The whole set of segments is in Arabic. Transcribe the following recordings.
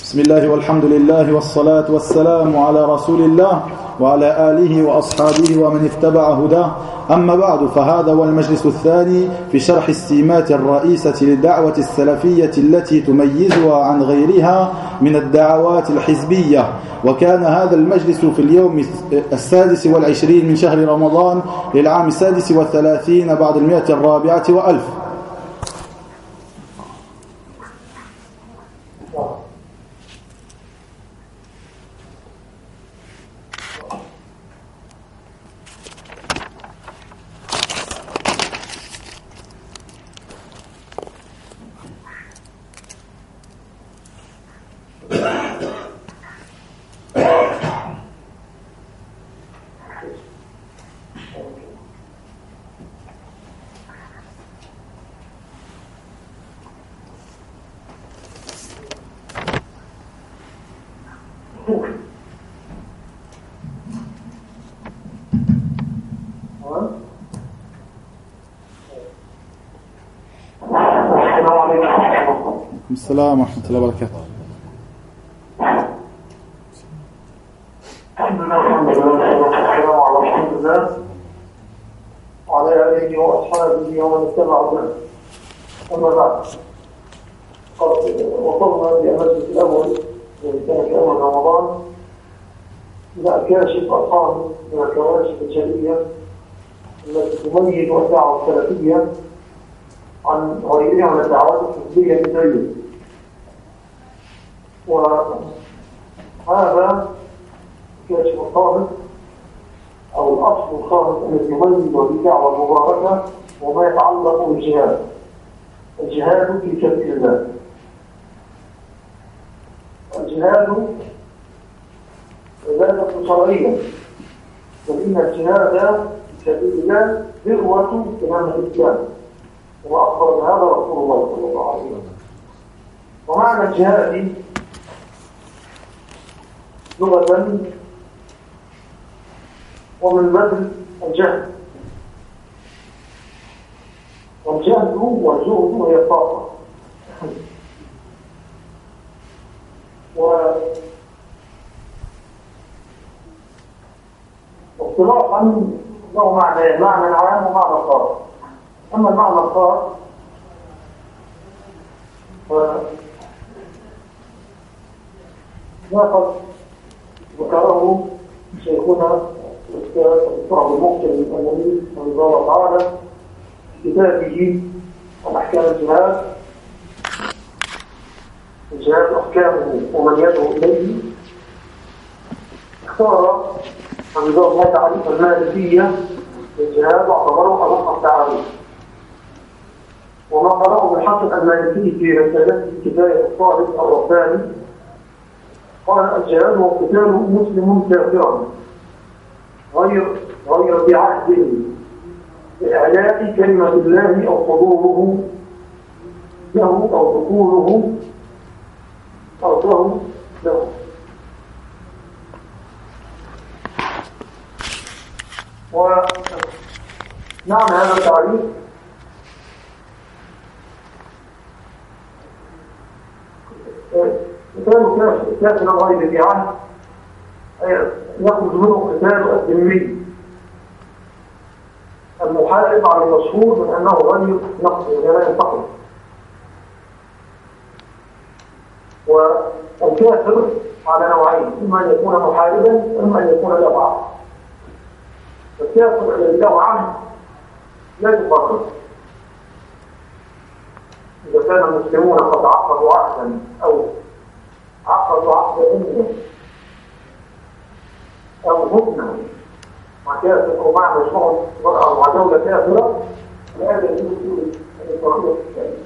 بسم الله والحمد لله والصلاة والسلام على رسول الله وعلى آله وأصحابه ومن اتبع هداه. أما بعد، فهذا هو المجلس الثاني في شرح السمات الرئيسة للدعوة السلفية التي تميزها عن غيرها من الدعوات الحزبية. وكان هذا المجلس في اليوم 26 من شهر رمضان للعام 36 بعد 104 وألف. السلام ورحمة الله وبركاته. الحمد لله والسلام على رسول الله وعلى آله وأصحابه ومن اتبع هداه. أما بعد، قد وصلنا إلى المجلس الأول الذي كان في أول رمضان إلى كاشف أرقام من الكواشف الجلية التي تميز الدعوة السلفية عن غيرها من الدعوات الحزبية الجلية. وهذا كاشف الخامس أو الأصل الخامس الذي يميز الدعوة المباركة وما يتعلق بالجهاد، الجهاد في سبيل الله. الجهاد عبادة شرعية، فإن الجهاد في سبيل الله ذروة سنام الإسلام، وأخبر بهذا رسول الله صلى الله عليه وسلم. ومعنى الجهاد لغة ومن بذل الجهد، والجهد والجهد هي الطاقة. واصطلاحا له معنى عام ومعنى خاص. أما المعنى الخاص فقد ذكره شيخنا الأستاذ الدكتور المقتل الأمني رحمه الله تعالى في كتابه عن أحكام الجهاد أحكامه ومن يدعو إليه. اختار حفظه الله تعريف المالكية للجهاد واعتبره أدق التعريف. وما قرأه بالحق المالكي في رسالته كفاية الطالب الرباني قال: الجهاد هو قتال مسلم كافرا غير في عهده لإعلاء كلمة الله أو حضوره له أو دخوله أرضه له. ومعنى هذا التعريف قتال كافر غير في عهد يخرج منه قتال الذمي المحارب على المشهور من أنه غير نقص ولا ينتقل. والكافر على نوعين: إما أن يكون محاربا وإما أن يكون له عهد. الكافر الذي له عهد لا يقاتل. إذا كان المسلمون قد عقدوا عهدا أو عقدوا عقدا أو هدنة مع كافر أو مع مجموعة أو مع دولة كافرة، فهذا يجوز الإسرائيل الثاني.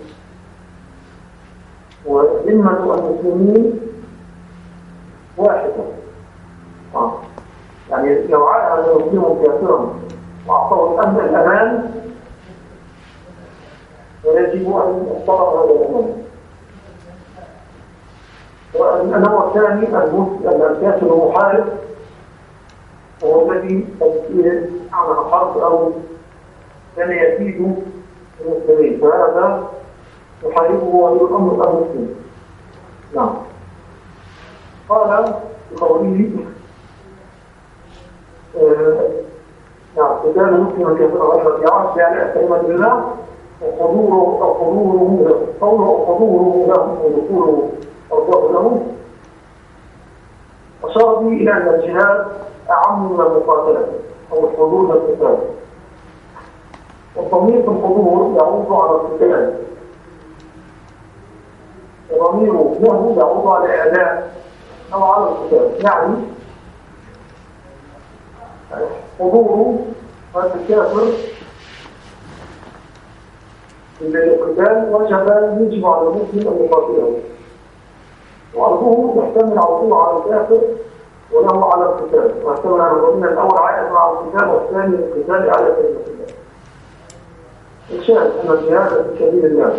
وذمة المسلمين واحدة. يعني لو عاهد المسلم كافرا وأعطاه الأمن الأمان فيجب أن يحترم هذا الأمان. والنوع الثاني الكافر المحارب، وهو الذي عمل حرب أو كان يزيد المسلمين، فهذا يحاربه ولي الأمر المسلم. نعم. قال بقوله نعم قتال مسلم كافر غير يعرف يعني كلمة الله وحضوره له قوله وحضوره له ودخوله أرضاه له أشار به إلى أن الجهاد أعم من المقاتلة أو الحضور للقتال. والضمير في الحضور يعود على القتال وضمير له يعود على إعداء أو على القتال. يعني حضور هذا الكافر للقتال يجب على المسلم أن يقاتله، وعرضه يحتمل عرضه على الكافر وله على القتال، ويحتمل على الضمير الأول عائد مع القتال والثاني القتال على كلمة الله. الشاهد أن الجهاد في سبيل الله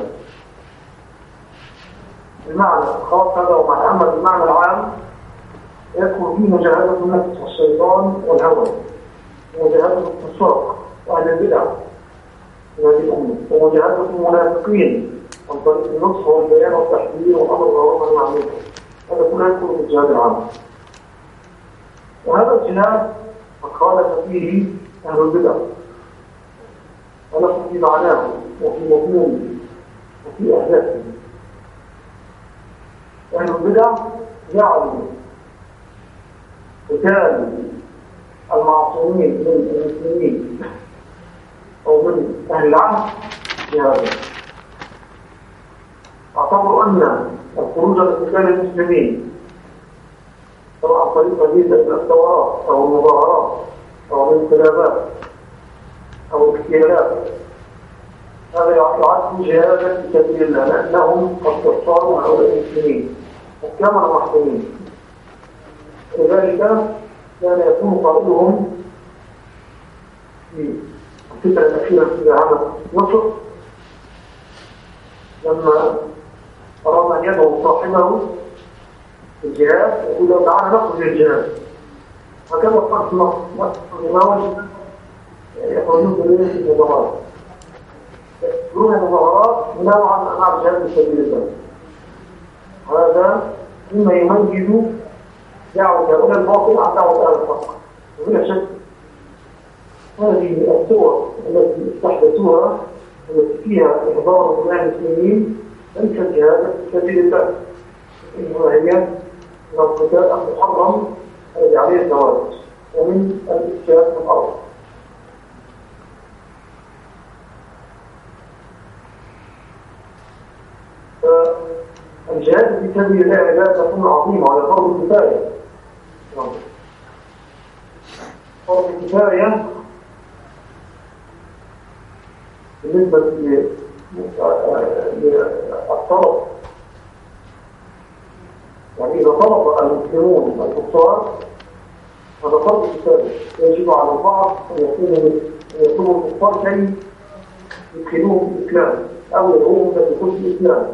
المعنى الخاص هذا ومع أما المعنى العام يدخل فيه مجاهدة النفس والشيطان والهوى، ومجاهدة الفساق وأهل البدع في هذه الأمة، ومجاهدة المنافقين عن طريق النصح والبيان والتحذير والأمر بالمعروف والنهي عن المنكر. هذا كله يدخل في الجهاد العام. وهذا الجهاد قد خالف فيه أهل البدع، ولكن في معناه وفي مضمونه وفي أهدافه. أهل البدع جعلوا قتال المعصومين من المسلمين أو من أهل العهد جهادا. اعتبروا أن الخروج لقتال المسلمين سواء عن طريق مدينة الثورات أو المظاهرات أو الانقلابات أو الاغتيالات هذا يعد جهادا في سبيل الله، لأنهم قد كفروا هؤلاء المسلمين وكانوا محكومين. لذلك كان يكون قائلهم في الفترة الأخيرة في عام مصر لما أراد أن يدعو صاحبه في الجهاد يقول له تعالى نخرج للجهاد. هكذا قال في مصر يخرجون بالليل في المظاهرات، يذكرون المظاهرات نوعا من أنواع الجهاد في سبيل الله. هذا مما يميز دعوة هؤلاء الباطل عن دعوة أهل الحق. وبلا شك هذه الصور التي استحدثوها التي فيها إحضار دماء المسلمين ليست جهادا في سبيل الله، إنما هي من القتال المحرم الذي عليه الزواج ومن الإفساد في الأرض. فالجهاد في سبيل الله عبادة تكون عظيمة على فرض الكفاية. فرض الكفاية بالنسبة للطلب، يعني إذا طلب المسلمون الكفار هذا فرض كفاية يجب على البعض أن يكونوا الكفار كي يدخلوهم في الإسلام أو يدعوهم لدخول في الإسلام.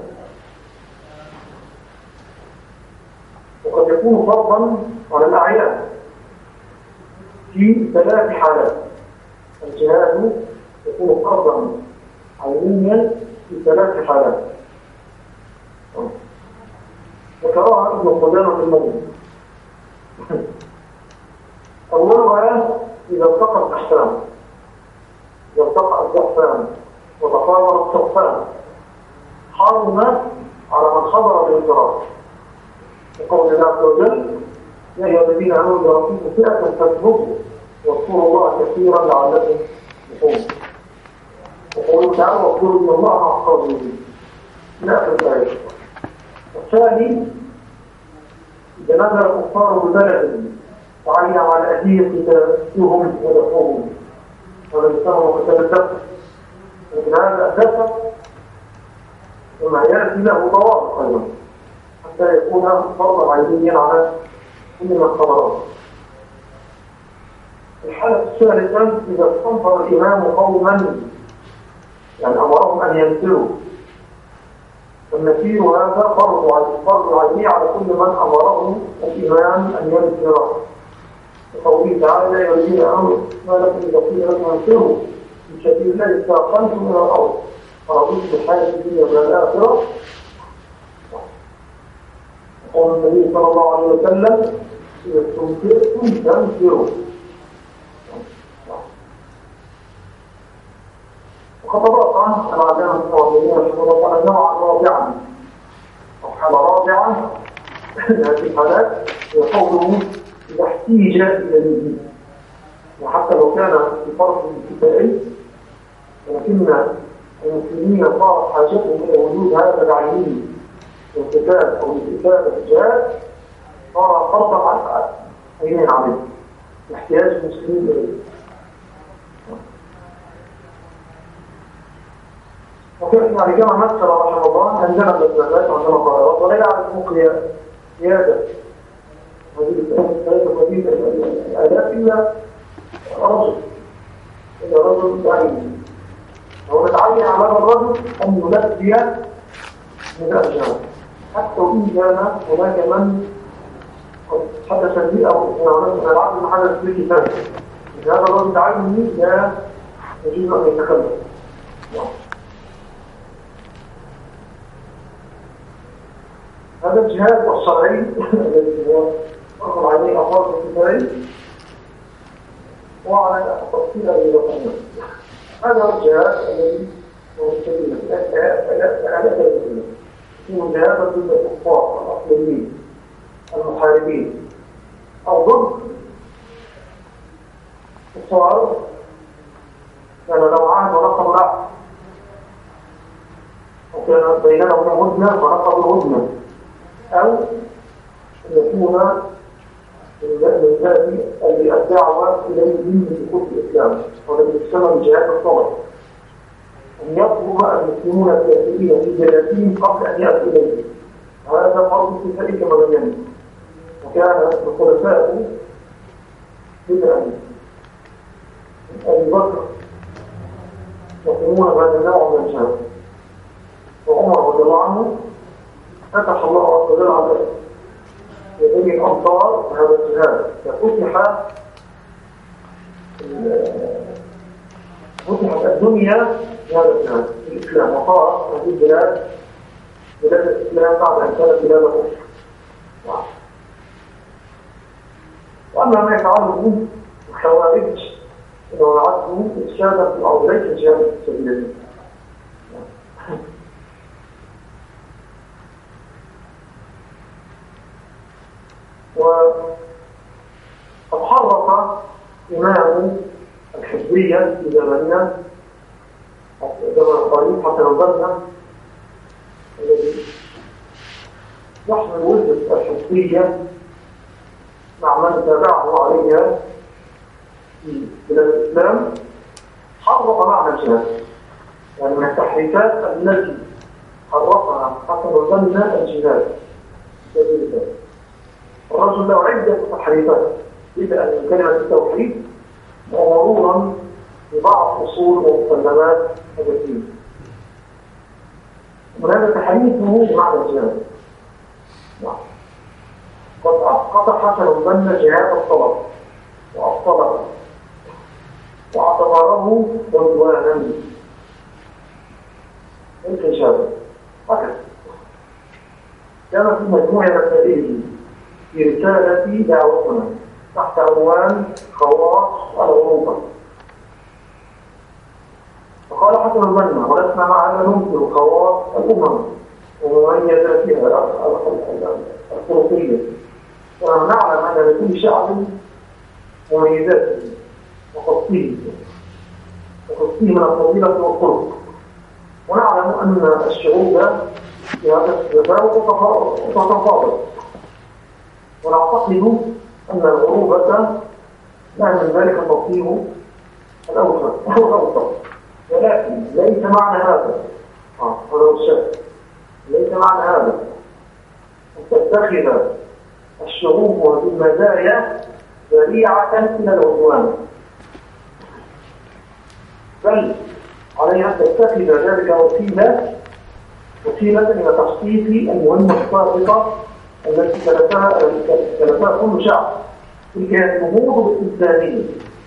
وقد يكون فرضا على الأعيان في 3 حالات. الجهاد يكون فرضا عينيا في 3 حالات ذكرها ابن قدامة في المغني. أولها إذا التقى الأحسان، إذا التقى الزحفان وتقارب الصفان حرم على من حضر الانفراد، وقول الله عز وجل يا أيها الذين آمنوا إذا رأيتم فئة فاثبتوا واذكروا الله كثيرا لعلكم تفلحون. وقوله تعالى واذكروا إن الله مع الصابرين إلى آخر الآية. الثاني إذا نزل الكفار ببلد وعين على أهلية قتالهم ودفعهم ولا يسمى قتال الدفع، لكن هذا أساسا وما يأتي له ضوابط أيضا حتى يكون فرضا عينيا على كل من الخبرات. الحالة الثالثة إذا استنفر الإمام قوما يعني أمرهم أن ينزلوا، فالنسير هذا فرض عيني على كل من أمره الإمام أن ينزل. وقوله تعالى يا الذين آمنوا ما لكم إذا قيل لكم انفروا في سبيل الله استثقلتم من الأرض فرضيتم بالحياة الدنيا من الآخرة. قول النبي صلى الله عليه وسلم إذا استنفرتم فانفروا. وقد تبقى العلامة الصوابيين رحمه الله تعالى نوعا رابعا أو حالة رابعة هذه الحالات هي قوله إذا احتيج إلى الدين، وحتى لو كان في فرق ابتدائي ولكن المسلمين صارت حاجتهم إلى وجود هذا بعينه القتال أو الاستفادة الجهاد، صار فرضا عينين عليه احتياج المسلمين إليه. وكان يعني كما مثل رحمه الله عندنا الاسلامات وعندنا قرارات ولا يعرف قيادة هذه الثلاثة الآلاف إلا رجل بعيد. هو نتعين على هذا الرجل أن يلبي نداء الجهاد، حتى وإن كان هناك من حدث به أو من العبد ما حدث به كفاية، هذا الرجل تعين لا يجوز أن يتكلم. هذا الجهاد الشرعي الذي هو أخذ عليه أفراد الكفاية وعلى تفصيل الوطنية. هذا هو الجهاد الذي هو السبيل يكون جهادا ضد الكفار الأصليين المحاربين أو ضد الصغار كان لو عهد ونقضوا العهد وكان بينهم هدنة فنقضوا الهدنة، أو يكون من ذلك الدعوة إليه من دخول الإسلام والذي يسمى بالجهاد الصغير، أن يطلب المسلمون الكافرين في جلاتهم قبل أن يأتوا إليه. هذا فرض كفائي كما بينا، وكان الخلفاء بدءا أبي بكر يقومون بهذا النوع من الجهاد، وعمر رضي الله عنه فتح الله عز وجل على يدين الأمطار هذا الجهاد، فتحت الدنيا بهذا الجهاد في الإسلام، وصارت هذه البلاد بلاد الإسلام بعد أن كانت بلاد كفر. وأما ما يتعلق بالخوارج إنه نعده إرشادا في الأرض ليس الجهاد في سبيل الله. وقد حرص إمام الحزبية في زماننا زمن القريب حسن البنا الذي يحمل وزن الحزبية مع من تابعه عليها في بلاد الإسلام، حرص معنى الجهاد، يعني من التحريفات التي حرصها حسن البنا الجهاد سبيل الله. الرجل له عدة تحريفات، بدءا من كلمة التوحيد ومرورا ببعض أصول ومسلمات هذا الدين. ومن هذا تحريفه بمعنى الجهاد. قد أسقط حسن البنا جهاد الطلب وأبطله واعتبره عدوانا انتشارا. هكذا كان في مجموعة مسائله في رسالة دعوتنا تحت عنوان خواص العروبة. فقال حسن البنا: ولسنا معنا ننكر خواص الأمم ومميزاتها الخلقية، ونعلم أن لكل شعب مميزاته وخصيه من الفضيلة والخلق، ونعلم أن الشعوب في هذا التفاوت تتفاضل، ونعتقد أن العروبة لا من ذلك تصير الأوسط، ولكن ليس معنى هذا ولو الشك ليس معنى هذا أن تتخذ الشعوب بالمزايا ذريعة إلى العدوان، بل عليها أن تتخذ ذلك وسيلة إلى تحقيق المهمة السابقة التي كلفها كل شعب، تلك هي النهوض بالإنسانية.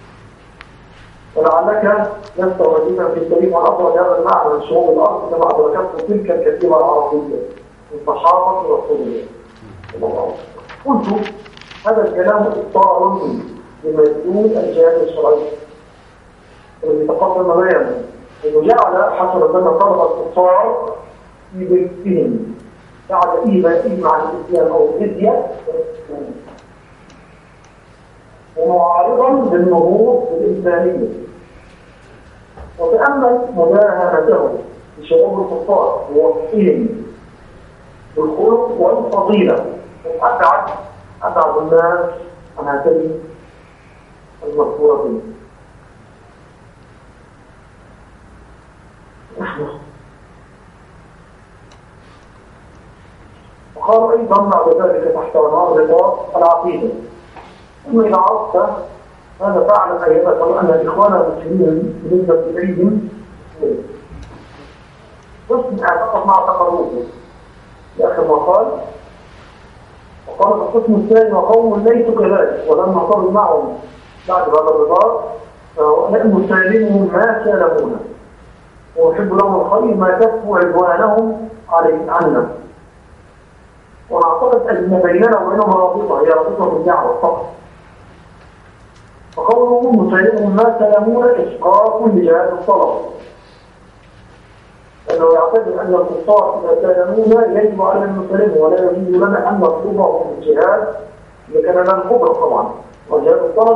ولعلك لست واجبا في التاريخ والأفضل هذا المعنى من شعوب الأرض كما أدركته تلك الكتيبة العربية من صحافة ورسولية. قلت هذا الكلام إبطال لمدلول الجهاد الشرعي الذي تقدم بيانه انه جعل حسب ان طلب الكفار في بيتهم جعل ايمان عن الاسلام او الجزيه ومعارضا للنهوض بالانسانيه وتامل مداهنته لشعوب الكفار ووصفهم بالخلق والفضيله وابعد الناس عن هاتين المذكورتين. وقال أيضا بعد ذلك تحت عنوان رباط العقيدة أما إذا عرفت هذا فعلا أيضا أن الإخوان المسلمين بالنسبة إليهم قسم اعتقد مع تقربه لآخر ما قال وقال في القسم الثاني وقوم ليسوا كذلك ولم نصل معهم بعد هذا الرباط لأن سالمهم ما سالمونا ونحب لهم الخير ما كفوا عدوانهم عنا ونعتقد أن بيننا وبينهم رابطة هي رابطة بالدعوة فقط فقولهم مسالمهم ما سلمون إسقاط لجهاد الطلب لأنه يعتقد أن الكفار إذا سلمونا يجب على المسلمين ولا يجب لنا أن نطلبهم في الجهاد لكن لنا القدرة طبعا وجهاد الطلب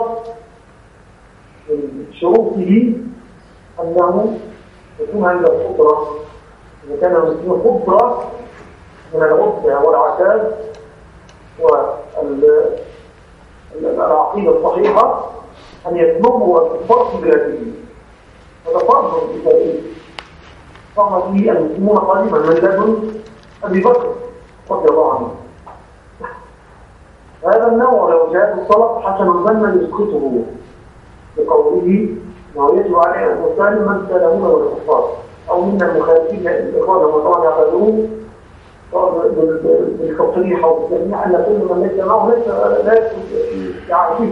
من شروطه أنه يكون عند القدرة إذا كان المسلمين قدرة من العدة والعتاد والعقيدة الصحيحة أن يطلبوا الكفار في بلادهم هذا فرض كتابي قام به المسلمون قريبا من لدن أبي بكر رضي الله عنه هذا النوع لو جاءت الطلب حسن الظن يسقطه بقوله انه يجب عليه ان يسالم من سالمون والكفار او من المخالفين الاخوان المطاعم يعتبرون بالتصريح والتجميع ان كل من ليس معه لا يعرفه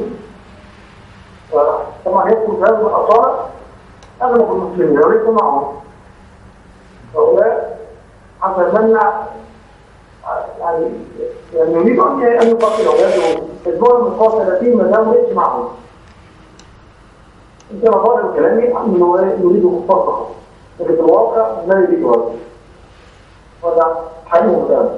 طبعا يدخل في هذه الاصاله اغلب المسلمين وليس معهم هؤلاء حسب من يعني يريد ان يقاتلوا يجبون المقاتلتين ما دام ليس معهم انت مظاهر كلامي انه يريد مفرقه لكن في الواقع لا يريد هذا حليم ذلك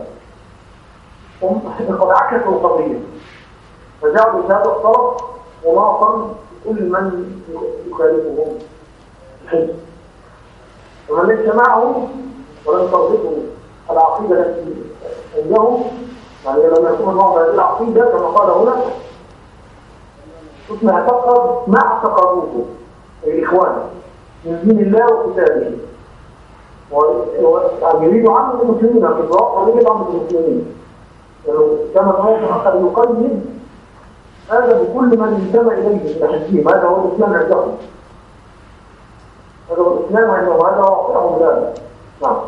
قد عكسوا القضيه فجعلوا هذا الطرف مناصا لكل من يخالفهم الحزب ومن ليس معهم ولم تربطوا العقيده التي عندهم يعني لما يكون معهم هذه العقيده كما قال هنا كنت اعتقد ما اعتقدوه الإخوان من دين الله وكتابه ويريد عمل المسلمين في الواقع ويريد عمل المسلمين كما توقع أن يقيد هذا بكل من انتمى إليه التحزيم هذا هو الإسلام عندهم هذا هو الإسلام عندهم هذا واقعهم ذلك نعم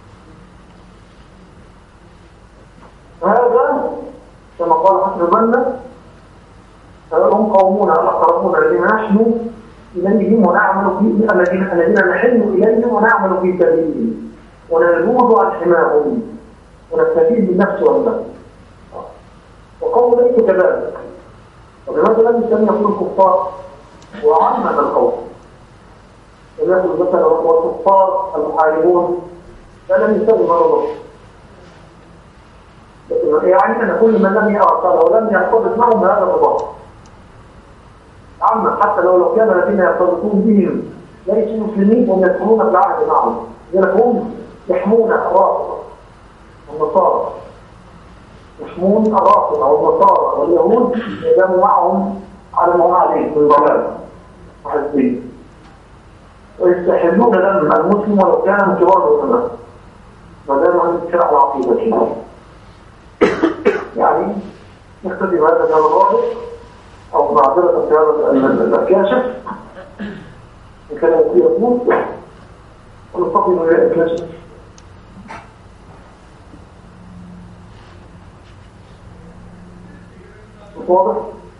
هذا كما قال حسن المنة هم قومون الأقربون الذين نحن إليهم ونعمل في الذين نحن إليهم ونعمل في سبيلهم ونجوز عن حماهم ونستفيد بالنفس والنفس وقول ليس كذلك وبماذا لم يسمي يقول الكفار وعمم القول لم يقول مثلا والكفار المحاربون فلم يسمي مرضه يعني أن كل من لم يأرسل ولم يرتبط معهم هذا الرباط عما حتى لو كان الذين يرتبطون بهم ليسوا مسلمين وهم يدخلون في العهد معهم لذلك هم يحمون الرافضة والنصارى يحمون الرافضة والنصارى واليهود يداموا معهم على ما هم عليه من ضلال وحزبين ويستحلون دم المسلم ولو كان من كبار العلماء ما دام عن اتباع العقيدة يعني نختفي بهذا الرابط أو معذرة في هذا الكاشف إن كان يصير يموت ونستطيع من الكاشف واضح؟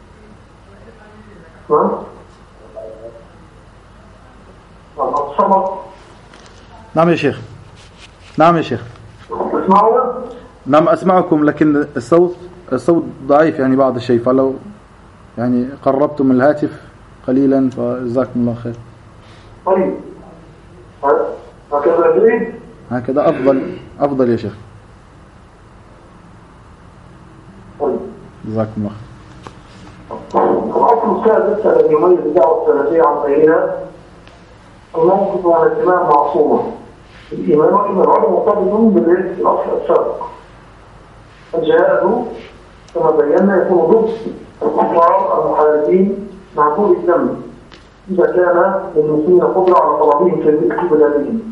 نعم؟ نعم يا شيخ نعم يا شيخ اسمعوا نعم أسمعكم، لكن الصوت ضعيف يعني بعض الشيء، فلو يعني قربتم الهاتف قليلا فجزاكم الله خير. طيب هكذا جيد؟ هكذا أفضل يا شيخ. طيب جزاكم الله خير. الأصل السادس الذي يميز الدعوة السلفية عن غيرها الموقف والاهتمام معصومة. الإيمان والعلم مرتبط بالأصل السابق. الجهاد كما بينا يكون ضد الكفار المحاربين معقول الدم إذا كان للمسلمين قدرة على طلبهم في بلادهم.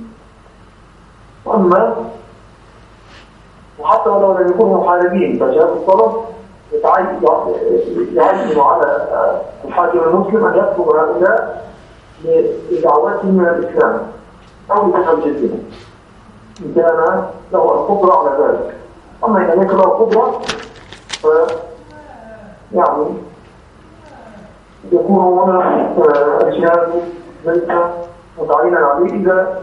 وحتى ولو لم يكونوا محاربين فجهاد الطلب يعين على الحاكم المسلم أن يطلب هؤلاء لدعواتهم من الإسلام أو لدخل جدهم إن كان له القدرة على ذلك. أما إذا ليس له قدرة يعني يكون هنا الجهاد ليس متعينا عليه إذا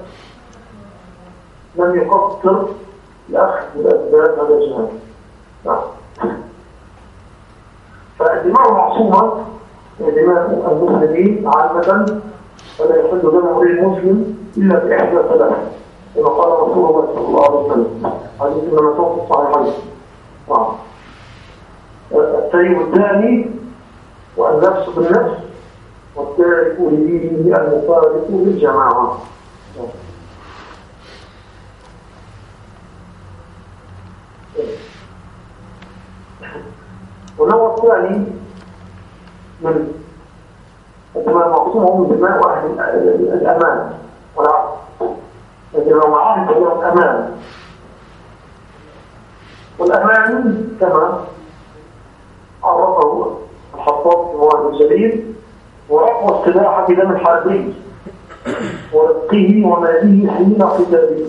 لم يقصر لأخذ الأسباب هذا الجهاد. فالدماء معصومة، دماء المسلمين عامة فلا يحل دم امرئ مسلم إلا بإحدى ثلاث كما قال رسول الله صلى الله عليه وسلم حديث ابن مسعود في الصحيحين. السيب الثاني والنفس بالنفس والتارك لدينه المفارق للجماعة. والنوع الثاني من الدماء المعصومة هم دماء أهل الأمان والعقل. الدماء معاهد لهم أمان، والأمان كما عرفه الحطاب في مواد الجليل هو أقوى السلاح في دم الحربي ورزقه وماله حين قتاله.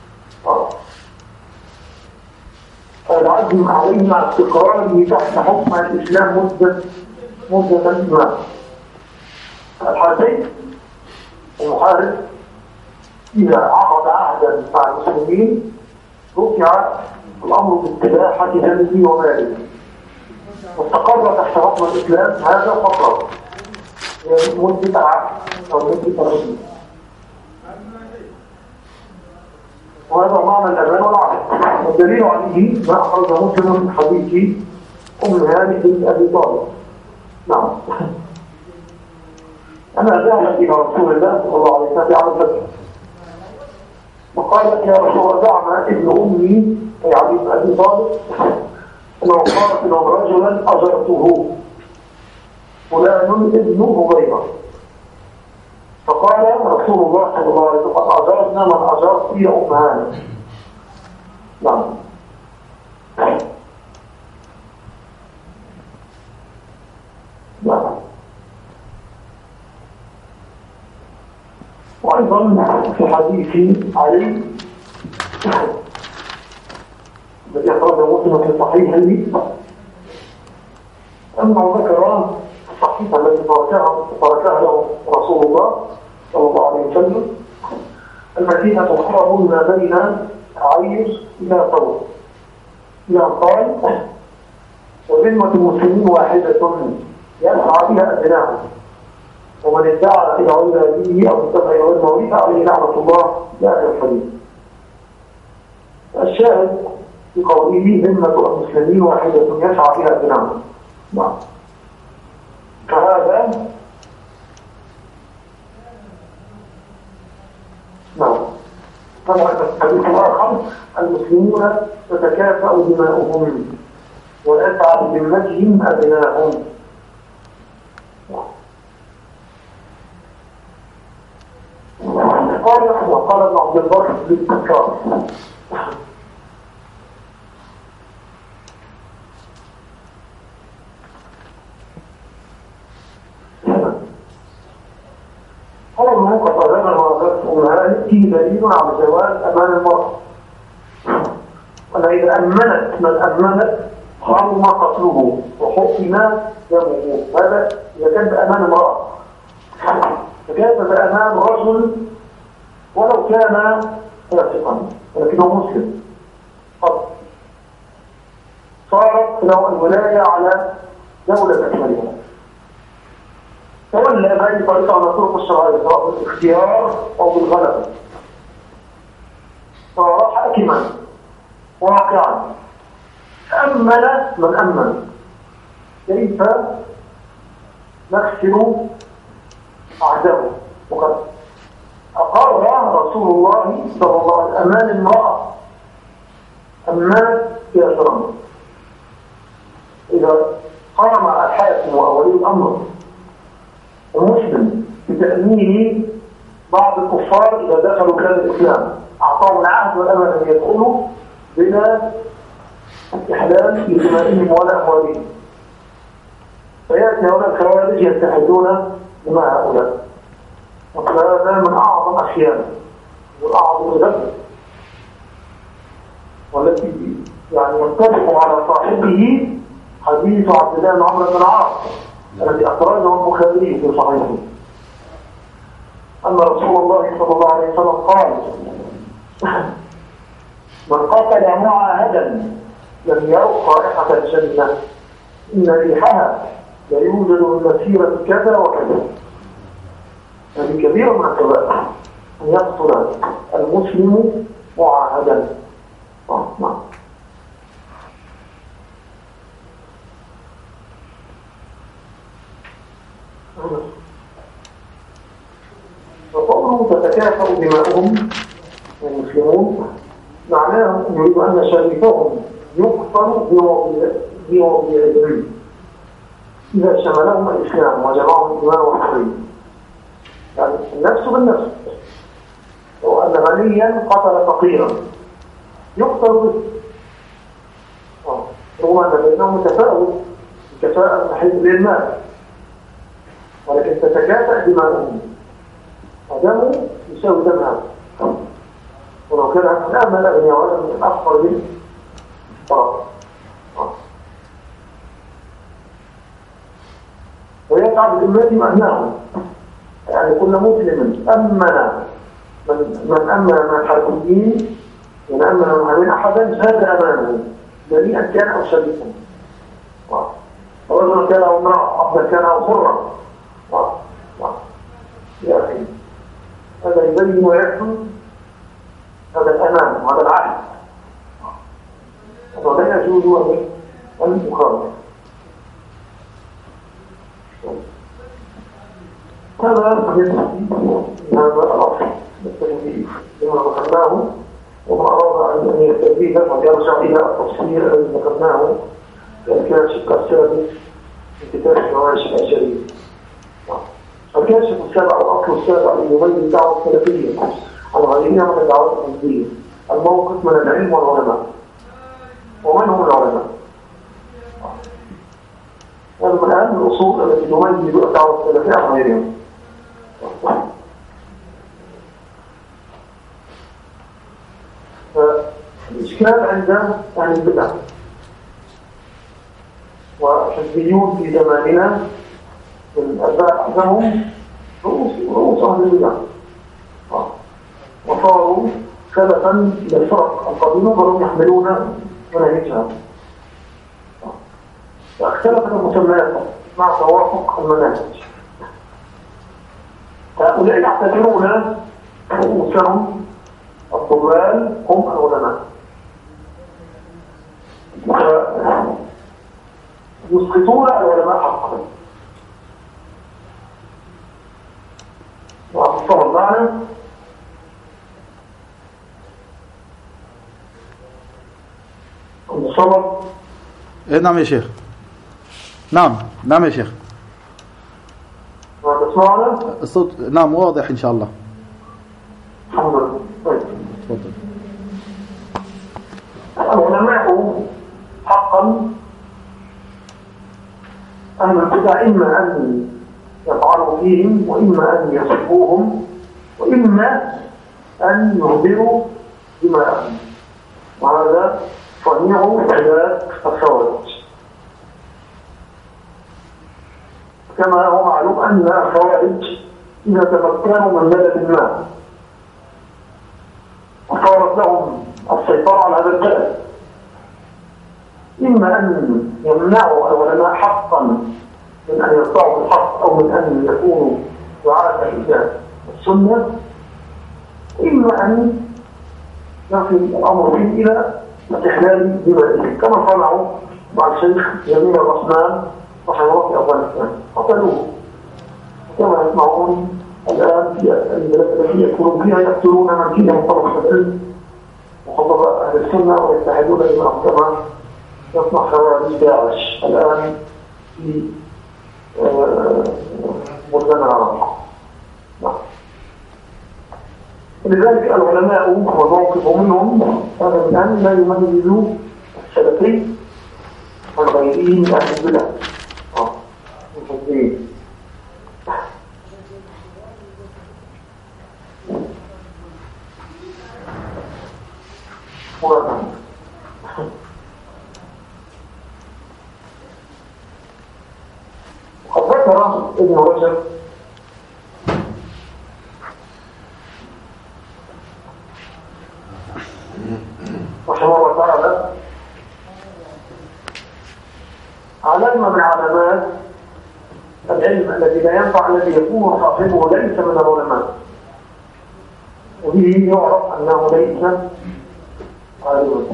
العزم عليه مع استقراره تحت حكم الإسلام مدة ما. الحربي المحارب إذا عقد عهدا مع المسلمين رفع الأمر باستباحة دمه وماله واستقر تحت حكم الإسلام هذا فقط مدة عقد أو مدة رجل. وهذا معنى الأمان والعقل. والدليل عليه ما أخرج مسلم من حديث أم هاني بنت أبي طالب. نعم. أنا ذهبت إلى رسول الله صلى الله عليه وسلم على الفتح وقالت يا رسول الله دعنا ابن أمي أي علي بن أبي طالب أنه قالت له رجلا أجرته فلان ابن هريرة. فقال رسول الله صلى الله عليه وسلم قد أجرنا من أجرت يا أم هاني. نعم. نعم. وأيضا في حديث علي الذي أخرجه مسلم في صحيحه أنه ذكر الصحيفة التي تركها له رسول الله صلى الله عليه وسلم المدينة تخرب ما بين عير إلى ثور إلى قال وذمة المسلمين واحدة يسعى بها أبناءهم ومن ادعى إلى أولاده أو اتبع إلى المولى عليه لعنة الله لا الحديث. الشاهد في قوله ذمة المسلمين واحدة يسعى بها أبناءهم. نعم. فهذا نعم. طبعا الحديث الآخر المسلمون تتكافأ دماؤهم ويسعى بذمتهم أبناءهم. قال ابن عبد البر بالاستذكار قال ابن قد أجاب المرأة أمهات فيه دليل على جواز أمان المرأة وأن إذا أمنت من أمنت حرم قتله وحكم دمه. هذا إذا كان بأمان امرأة. فكان بأمان رجل ولو كان فاسقا ولكنه مسلم. صارت له الولاية على دولة أكملها. تولى بأي طريقة من الطرق الشرعية سواء بالاختيار أو بالغلبة، صار حاكما واقعا. أمن من أمن. كيف نغسل عهده؟ وقد أقر رسول الله صلى الله عليه وسلم أمان امرأة أمان كافرا. إذا قام الحاكم وولي الأمر المسلم بتأمين بعض الكفار إذا دخلوا بلاد الإسلام، أعطاهم العهد والأمل أن يدخلوا بلا إحلال في دمائهم ولا أموالهم، فيأتي هؤلاء الخوارج يتحدون دماء هؤلاء. وهذا من أعظم أشياء وأعظم الغد، والتي يعني يتفق على صاحبه حديث عبد الله بن عمرو بن العاص الذي أخرجه البخاري في صحيحه أن رسول الله صلى الله عليه وسلم قال: من قتل معاهدا لم يرق رائحة الجنة إن ريحها لا يوجد من مسيرة كذا وكذا. هذه كبيرة من الكبائر أن يقتل المسلم معاهدا. وقوله تتكافأ دماؤهم المسلمون معناه يريد أن شريفهم يقتل بوضعهم إذا شملهم الإسلام وجمعهم الإيمان والحرية. يعني النفس بالنفس، لو أن غنيا قتل فقيرا يقتل به، رغم أن بينهم تفاوت الكفاءة من حيث المال، ولكن تتكافأ دماؤهم ودمه يساوي دم هذا. ولو كان من أهم الأغنياء ولا من الأفقر منه ويقع بالإمات معناه يعني كل مسلم أمن من أمن من الحربيين، من أمن من أحدا زاد أمانه بريئا كان أو شريفا، رجل كان أو امرأة، عبدا كان أو حرا. يا أخي هذا يبين ويكفي هذا الأمان وهذا العهد، هذا لا يجوز أن يخالف. هذا الأصل التنبيه لما ذكرناه، وما أراد أن يستفيد ويرجع إلى التفسير الذي ذكرناه كان الشق السادس في كتاب النوايا الشرعية. الكاشف السابع والأصل السابع يبين الدعوة السلفية على غيرها من الدعوات الحزبية، الموقف من العلم والعلماء. ومن هم العلماء؟ هذا من أهم الأصول التي تميز الدعوة السلفية عن غيرها. فالإشكال عند أهل البدع وحزبيون في زماننا من أتباع أحزابهم رؤوس أهل البدع، وصاروا سلفا للفرق القديمة ولم يحملون مناهجها، فاختلفت المسميات مع توافق المناهج. هؤلاء يعتبرون رؤوسهم الضلال هم العلماء، يسقطون العلماء حقا. وأفصل المعنى المصور. نعم يا شيخ. نعم يا شيخ. تسمعنا؟ الصوت نعم واضح إن شاء الله. الحمد لله. طيب. تفضل. العلماء حقا أهل البدع إما أن يطعنوا فيهم، وإما أن يصفوهم، وإما أن يهدروا دماءهم، وهذا صنيع علاج الخوارج. كما هو معلوم أن الخوارج إذا تمكنوا من بلد ما وصارت لهم السيطرة على هذا البلد إما أن يمنعوا العلماء حقا من أن يرفعوا بالحق أو من أن يكونوا دعاة إلى السنة، إما أن يصل الأمر به إلى استحلال دمائهم كما صنعوا مع الشيخ جميل الرحمن رحمه الله في أفغانستان، قتلوه كما يسمعون الآن في البلاد التي يكونون فيها يقتلون من فيها من طرف العلم وخطباء أهل السنة ويتحدون لما كما يصنع خوارج داعش الآن في بلدان العراق. لذلك العلماء والموقف منهم هذا من أن لا يميزوا السلفي عن غيره من أهل البلاد. وقد ذكر ابن رجب رحمه الله تعالى علامة من علامات العلم الذي لا ينفع الذي يكون صاحبه ليس من العلماء، وبه يعرف أنه ليس عالما.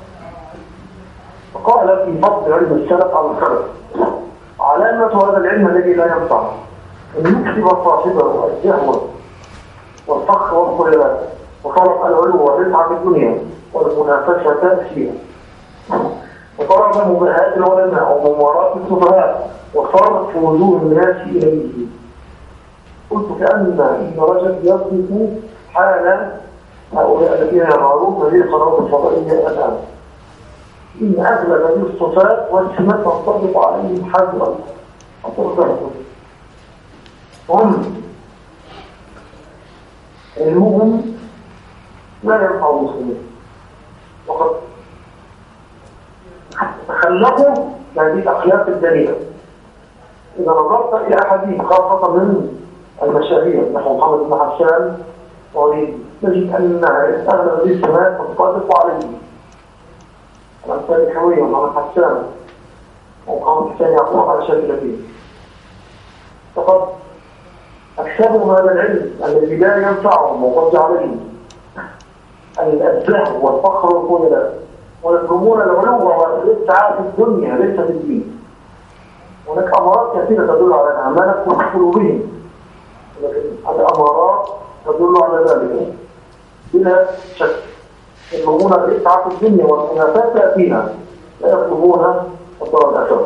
فقال في فضل علم السلف على الخلف علامة هذا العلم الذي لا ينفع أن يكتب صاحبه الجهل والفخر والخيرات وطلب العلو والرفعة في الدنيا والمنافسة فيها وطلب مباهاة العلماء وممارات السفهاء وصرف وجوه الناس إليه. قلت كأن ابن رجب يصف حال هؤلاء الذين يظهرون هذه القنوات الفضائية الآن، إن أغلب هذه الصفات والسمات تنطبق عليهم حذرا وترتبط. هم علمهم لا ينفع المسلمين، وقد تخلقوا هذه الأخلاق الدنيئة. إذا نظرت إلى أحدهم خاصة من المشاهير نحو محمد بن حسان تجد أن أغلب هذه السمات تنطبق عليهم. الأمثال الحوية ومحمد حسان ومحمد حسان يعقوب على شكل فيه، فقد أكسبوا هذا العلم الذي لا ينفعهم وقد عليهم الزهو والفخر والخيلاء ويطلبون العلو والابتعاء في الدنيا ليس في الدين. هناك أمارات كثيرة تدل على الأعمال في قلوبهم، لكن الأمارات تدل على ذلك بلا شك. يطلبون الابتعاء في الدنيا والمنافسة تأتينا، لا يطلبون الضرر الأثر،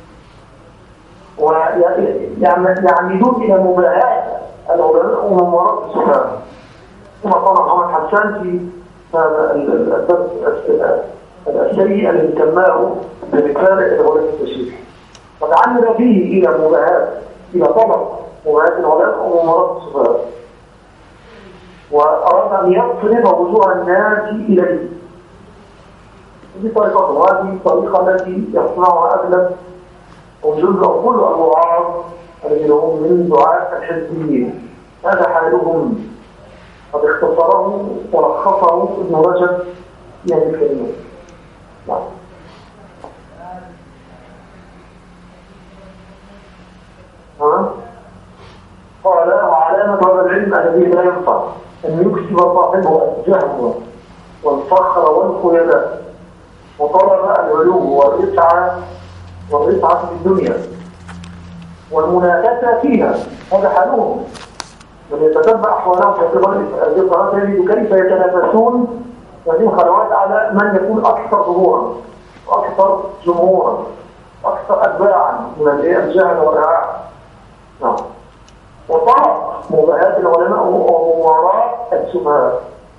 ويعمدون إلى مباهاة العلماء وممارات السفهاء كما قال محمد حسان في هذا الدرس السيء الذي سماه برسالة العلماء التشريح، فتعمد فيه إلى مباهاة إلى طلب مباهاة العلماء وممارات السفهاء، وأراد أن يصرف وجوه الناس إليه. دي طريقته، وهذه الطريقة التي يصنعها أغلب وجزء أو كل الوعاظ الذين هم من دعاة الحزبيين. هذا حالهم قد اختصره ولخصه ابن رجب في هذه الكلمة. قال وعلامة هذا العلم الذي لا ينفع أن يكسب صاحبه الجهل والفخر والخيلاء وطلب العلو والرفعة في الدنيا والمنافسة فيها. هذا حالهم، من يتتبع أحوالهم في القنوات يجد كيف يتنافسون هذه القنوات على من يكون أكثر ظهورا وأكثر جمهورا وأكثر أتباعا من الجهل والرعاع. وطلب مباهاة العلماء وممارات السفهاء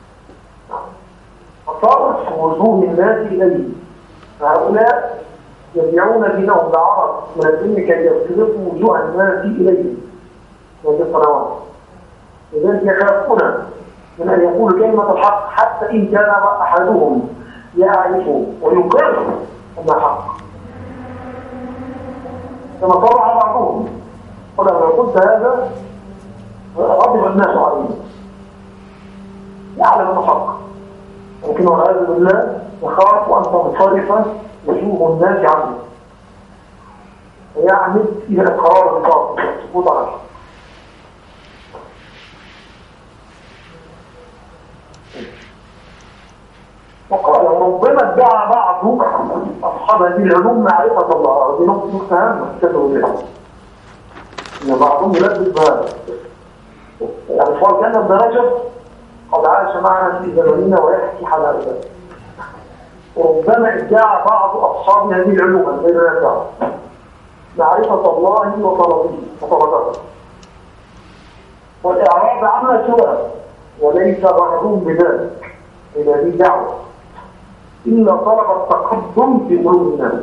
وصرف وجوه الناس إليه. هؤلاء يبيعون دينهم بعرض من الدين كي يصرفوا وجوه الناس إليه هذه القنوات. لذلك يخافون من أن يقولوا كلمة الحق حتى إن كان أحدهم يعرف ويقر أن حق، كما طلع بعضهم ولما قلت هذا غضب الناس عليه، يعلم أنه حق، لكن والعياذ بالله يخاف أن تنصرف وجوه الناس عنه، ويعمد إلى إقرار الباطل والسقوط على الحق. وقال ربما ادعى بعض أصحاب هذه العلوم معرفة الله، ودي نقطة هامة كتبوا لها إن بعضهم يلبس بهذا. يعني فقال كان ابن رجب قد عاش معنا في زماننا ويحكي حلالة. وربما ادعى بعض أصحاب هذه العلوم الذين يدعوا معرفة الله وطلبته والإعراض عما سواه، وليس بعضهم بذلك إلى هذه دعوة إلا طلب التقدم في قلوب الناس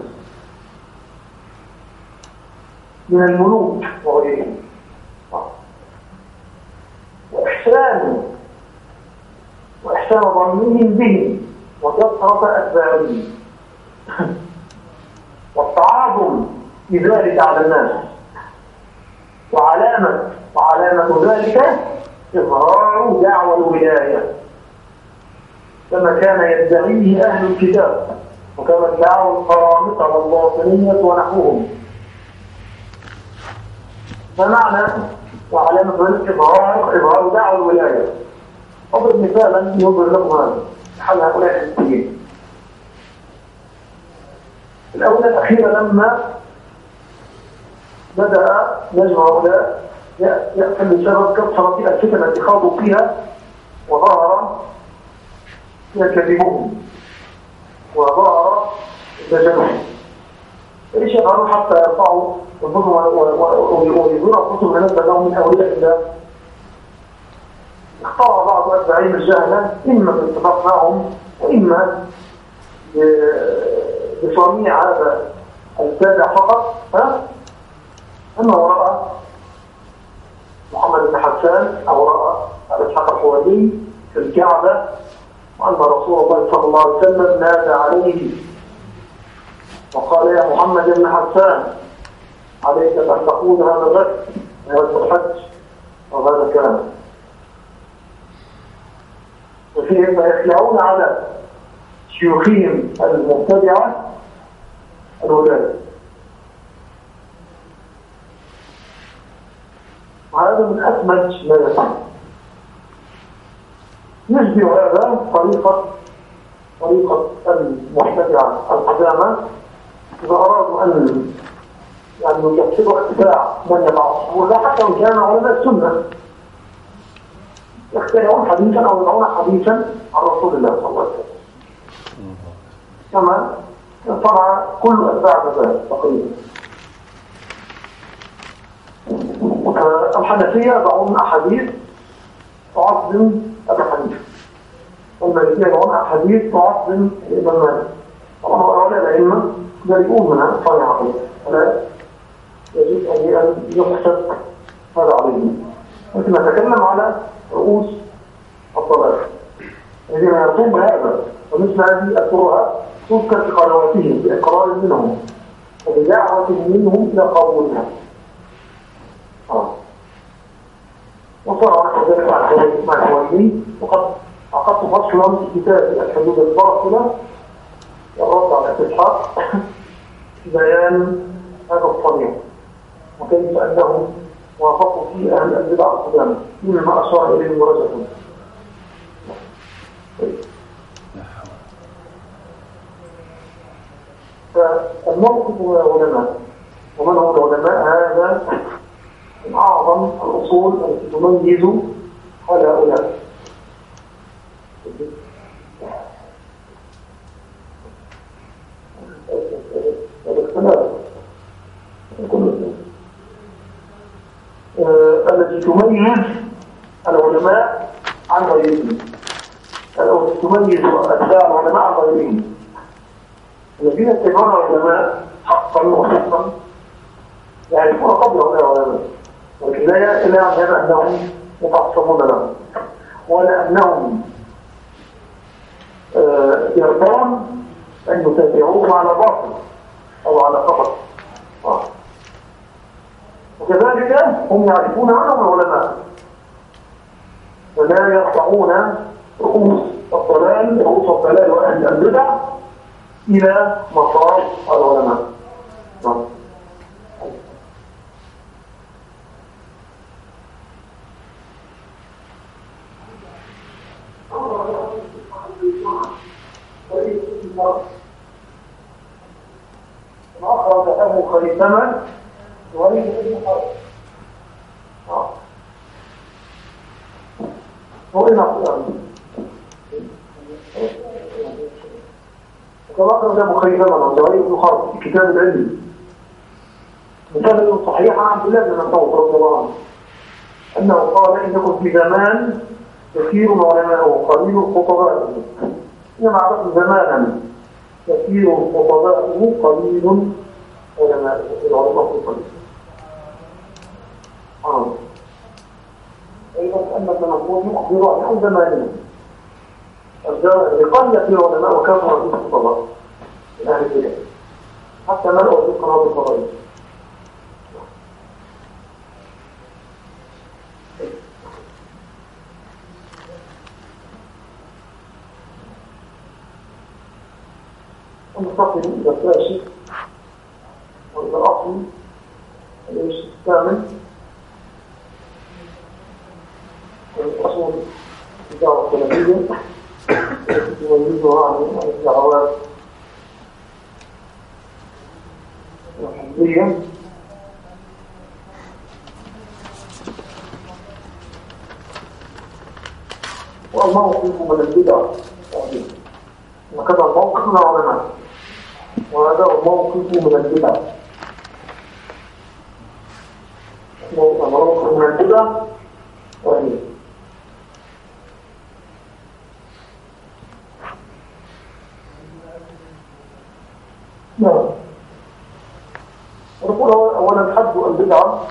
من الملوك وغيرهم، وإحسان ظنهم بهم وكثرة أتباعهم والتعاظم بذلك على الناس، وعلامة ذلك إظهار دعوى الولاية كما كان يدعيه أهل الكتاب، وكما ادعوا القرامطة والباطنية ونحوهم. فمعنى وعلامة ذلك إظهار دعوى الولاية. أضرب مثالا يظهر لكم هذا حل هؤلاء المسلمين. الأولى الأخيرة لما بدأ نجم هؤلاء يأكل بسبب كثرة الفتن التي خاضوا فيها وظهر كذبهم وظهر دجلهم، ايش يفعلوا حتى يرفعوا انفسهم ويظهروا انفسهم ونزل لهم من اولياء الله؟ اختار بعض اتباعهم الجهله اما بالاتفاق معهم واما بصنيع هذا التابع فقط. اما راى محمد بن حسان او راى اسحاق الحوالي في الكعبه وأن رسول الله صلى الله عليه وسلم نادى عليه وقال يا محمد بن حسان عليك أن تقول هذا الرد هذا الحج وهذا الكلام. وفيهم ما يخلعون على شيوخهم المبتدعة الولاة، وهذا من أسمج ما يفعل. يشبه هذا طريقة المبتدعة القدامى إذا أرادوا أن يكسروا اتباع من يتعصبون لا حتى وإن كان علماء السنة يخترعون حديثا أو يضعون حديثا عن رسول الله صلى الله عليه وسلم كما صنع كل أتباع ذلك تقريبا. الحنفية يضعون أحاديث تعظم أبي حنيفة، والمالكية يضعون أحاديث تعظم الإمام مالك. طبعا هؤلاء الأئمة بريئون منها صريحة، ولا يجب أن يحسب هذا عليهم. لكن نتكلم على رؤوس الضلال الذين يرضون بهذا، ومثل هذه الترهة تذكر في قنواتهم بإقرار منهم وبدعوة منهم إلى قبولها. وصار ذلك مع الحوالي، وقد عقدت فصلا في كتاب الحدود الباطلة والرد على الإسحاق في بيان هذا الصنيع وكيف أنهم وافقوا فيه أهل البدع القدامى مما أشار إليه المرجع. فالموقف من العلماء ومن هو العلماء هذا من أعظم الأصول التي تميز حال هؤلاء. التي تميز العلماء عن غيرهم، التي تميز أتباع العلماء عن غيرهم. الذين يتبعون العلماء حقا وحقا يعرفون قدر هؤلاء العلماء، ولكن لا يعلم أنهم يتعصبون لهم ولا أنهم يرضون أن يتابعوهم على باطل أو على خطأ. وكذلك هم يعرفون أنهم العلماء ولا يرفعون رؤوس الضلال وأهل البدع إلى مطار العلماء. نعم. أخرج أبو خيثمة وليد بن حرب. وإن كما أخرج أبو خيثمة وليد بن حرب في كتاب العلم مثال صحيح عن عبد الله بن مسعود رضي الله عنه أنه قال إنكم في زمان كثير العلماء وقليل الخطباء، إنما عرفت زمانا كثير الخطباء قليل العلماء قليل. أيضا أن ابن مسعود يخبر عن زمانه قلت العلماء وكانوا عن الخطباء من أهل البدع حتى ملأوا في قناة الفضائل. المستقبل إذا فاشل وإذا أصل الثامن الأصل الدعوة السلفية التي تميزها عن الدعوات الحزبية والموقف من البدع وكذا الموقف من العلماء وهذا الموقف من البدع. الموقف من البدع وهي نعم. نقول أولا حد البدعة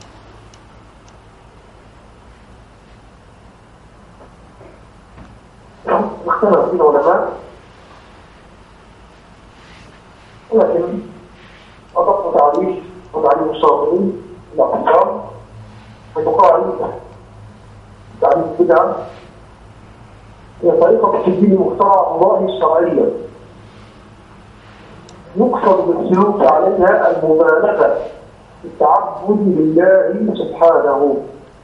اختلف فيه العلماء، ولكن أضف تعريف وتعريف الشاطبي الاعتصام فتقال تعريف البدعة هي طريقة تسجيل مخترع الله الشرعية يقصد بالسلوك عليها المبالغة في التعبد لله سبحانه.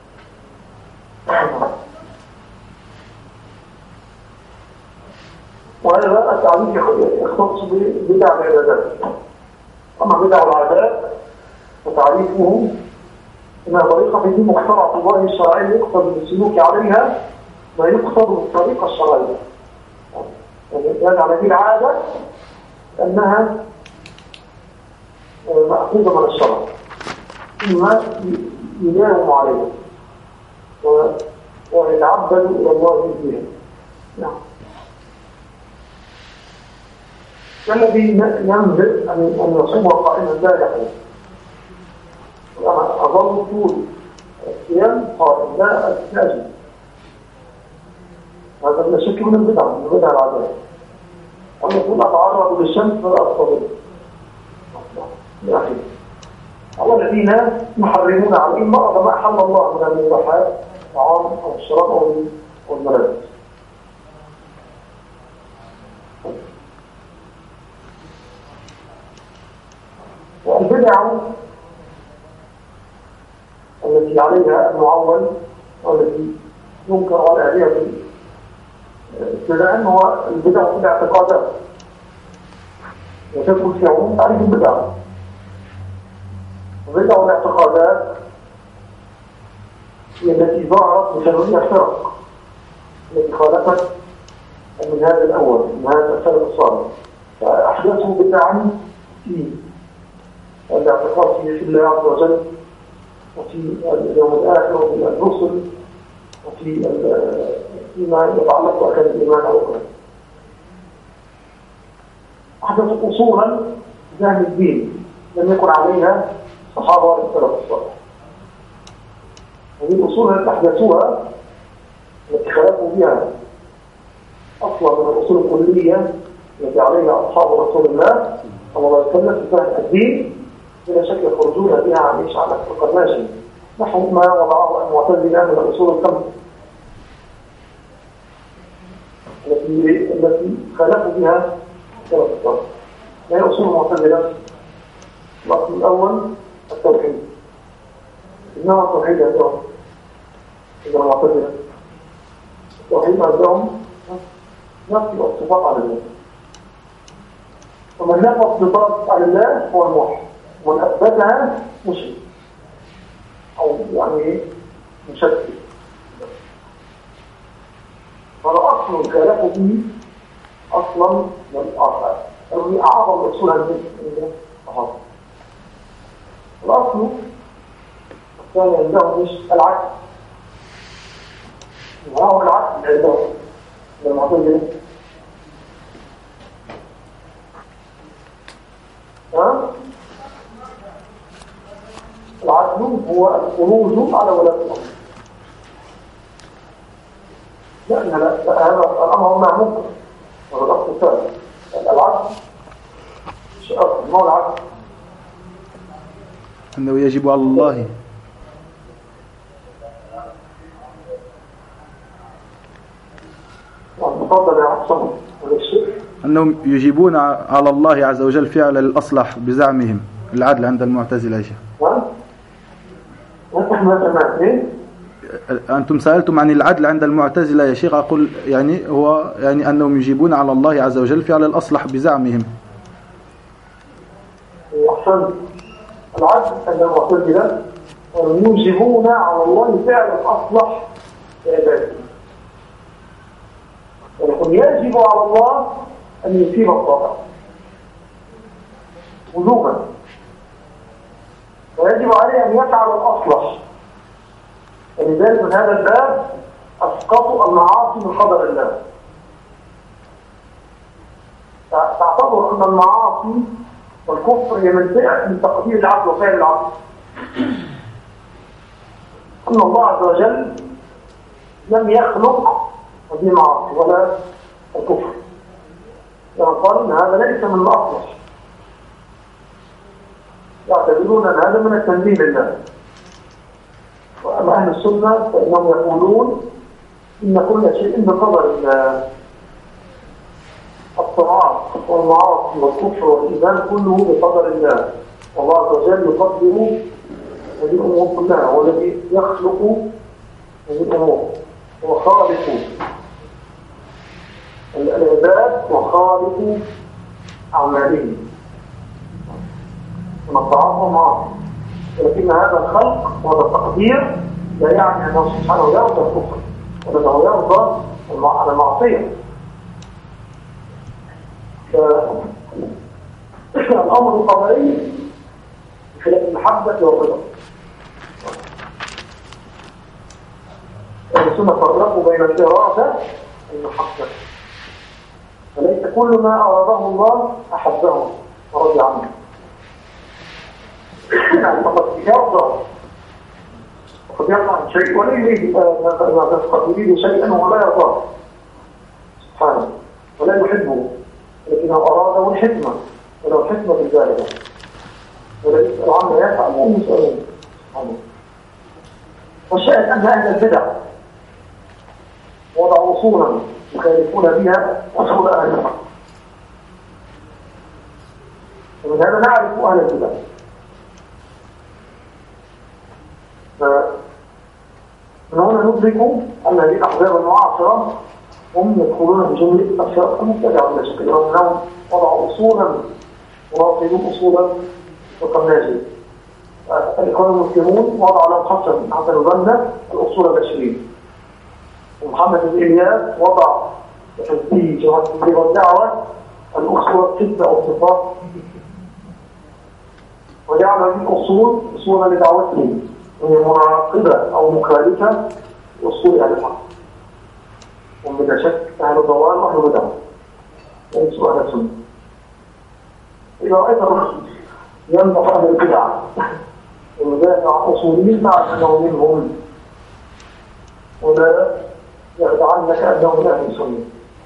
وهذا التعريف يختص ببدع العبادات. أما بدع العادات فتعريفه إنها طريقة في مخترع الله الشرعي يقصد بالسلوك عليها ما يقصد بالطريقة الشرعية. يعني على هذه العادة أنها مأخوذة من الشرع ثم يداوم عليها ويتعبد إلى الله بها. نعم. الذي ينزل أن يصوم قائما لا يحوم. أنا أظل طول الصيام قائم لا أجل. هذا لا شك من البدع من بدع العادات. أن يكون أتعرض للشمس فلا أستطيع. يا أخي الذين يحرمون عليهم ما أحل الله من المباحات الطعام أو الشراب أو الملابس. والبدع التي عليها المعول والتي ينكر على عليها ابتداء هو البدع في الاعتقادات وتدخل في عموم تعريف البدع. وبدع الاعتقادات هي التي ظهرت بتنويع الفرق التي خالفت المنهاج الأول منهاج السلف الصالح فأحدثوا بدعا في الاعتقاد في الله عز وجل وفي اليوم الآخر وفي الرسل وفي فيما يتعلق بأركان الإيمان أو غيره. أحدثوا أصولا ذهن الدين لم يكن عليها صحابة السلف الصالح. هذه الأصول التي أحدثوها التي خلقوا بها أصلا من الأصول الكلية التي عليها أصحاب رسول الله صلى الله عليه وسلم في فهم الدين بلا شك يخرجون بها عن إيش على القرناشي نحو ما وضعه المعتزلة من الأصول الخمس التي خلقوا بها ثلاث أصول. ما هي أصول المعتزلة؟ الأصل الأول التوحيد. إنما التوحيد عندهم إذا المعتزلة التوحيد عندهم نفي الصفات على الله، ومن نفى الصفات على الله هو الموحد، ومن أثبتها مشرك أو يعني مشكك. هذا أصل خالفه به أصلا من الآخر، يعني أعظم أصول عندهم الأصل الثاني عندهم مش العكس. ما هو العكس عندهم المعتزلة؟ العدل هو الخروج على ولاة الأمر. لا هذا الأمر معمول، هذا الأصل الثاني. العدل مش أصل، ما هو العدل؟ أنه يجب على الله أنهم يجيبون على الله عز وجل فعل الأصلح بزعمهم العدل عند المعتزلة. أنتم سألتم عن العدل عند المعتزلة يا شيخ. أقول يعني هو يعني أنهم يجيبون على الله عز وجل فعل الأصلح بزعمهم. أحسن. العدل عند المعتزلة يجيبون على الله فعل الأصلح لعباده. يقول يجب على الله أن يثيب الطاعة وجوبا، ويجب عليه أن يفعل الأصلح. ولذلك من هذا الباب أسقطوا المعاصي من قدر الله. تعتبر أن المعاصي والكفر هي من تقدير العبد وفعل العبد، أن الله عز وجل لم يخلق هذه المعاصي ولا الكفر، يعني قال إن هذا ليس من الأصلح. يعتبرون أن هذا من التنزيل لله. وأما أهل السنة فإنهم يقولون إن كل شيء بقدر الله. الطاعات والمعاصي والكفر والإيمان كله بقدر الله، والله عز وجل يقدر هذه الأمور كلها، هو الذي يخلق هذه الأمور، هو خالق العباد وخالق أعمالهم من الطاعات والمعاصي. ولكن هذا الخلق وهذا التقدير لا يعني أنه سبحانه يرضى الكفر وأنه يرضى المعصية. الأمر القدري خلاف المحبة والرضا. السنة فرقوا بين الإرادة والمحبة، فليس كل ما أراده الله أحبه ورضي عنه. فقد يرضى وقد يرضى عن شيء ولا يريد شيئا ولا يرضاه سبحانه ولا يحبه، لكنه أراده الحكمة ولو الحكمة بالذلك، ولا يسأل عما يفعل وهم يسألون سبحانه. والشاهد أن أهل البدع وضعوا أصولا يخالفون بها أصول أهل الحق، ومن هذا نعرف أهل البدع. من هنا ندرك أن هذه الأحزاب المعاصرة هم يدخلون بجملة أشياء المبتدعة بلا شك، لأنهم وضعوا أصولا وناقضون أصولا وقناجل. الإخوان المسلمون وضع لهم حسن البنا الأصول العشرين، ومحمد بن إلياس وضع في جماعة التبليغ والدعوة الأصول الستة أو الصفات، وجعل هذه الأصول أصولا لدعوتهم وهي مناقضة أو مخالفة لأصول أهل الحق. ومن شك أهل الضلال وأهل البدع ليسوا أهل السنة. إذا رأيت الرسول يمدح أهل البدع ويدافع عن أصولهم مع أنه منهم، ولا يخدعنك أنه من أهل السنة.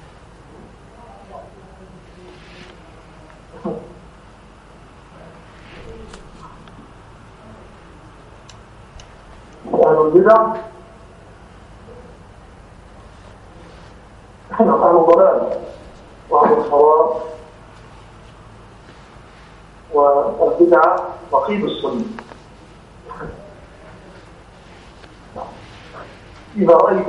أهل البدع نحن أهل الضلال وأهل الصواب والبدعة رقيب السنة. إذا رأيت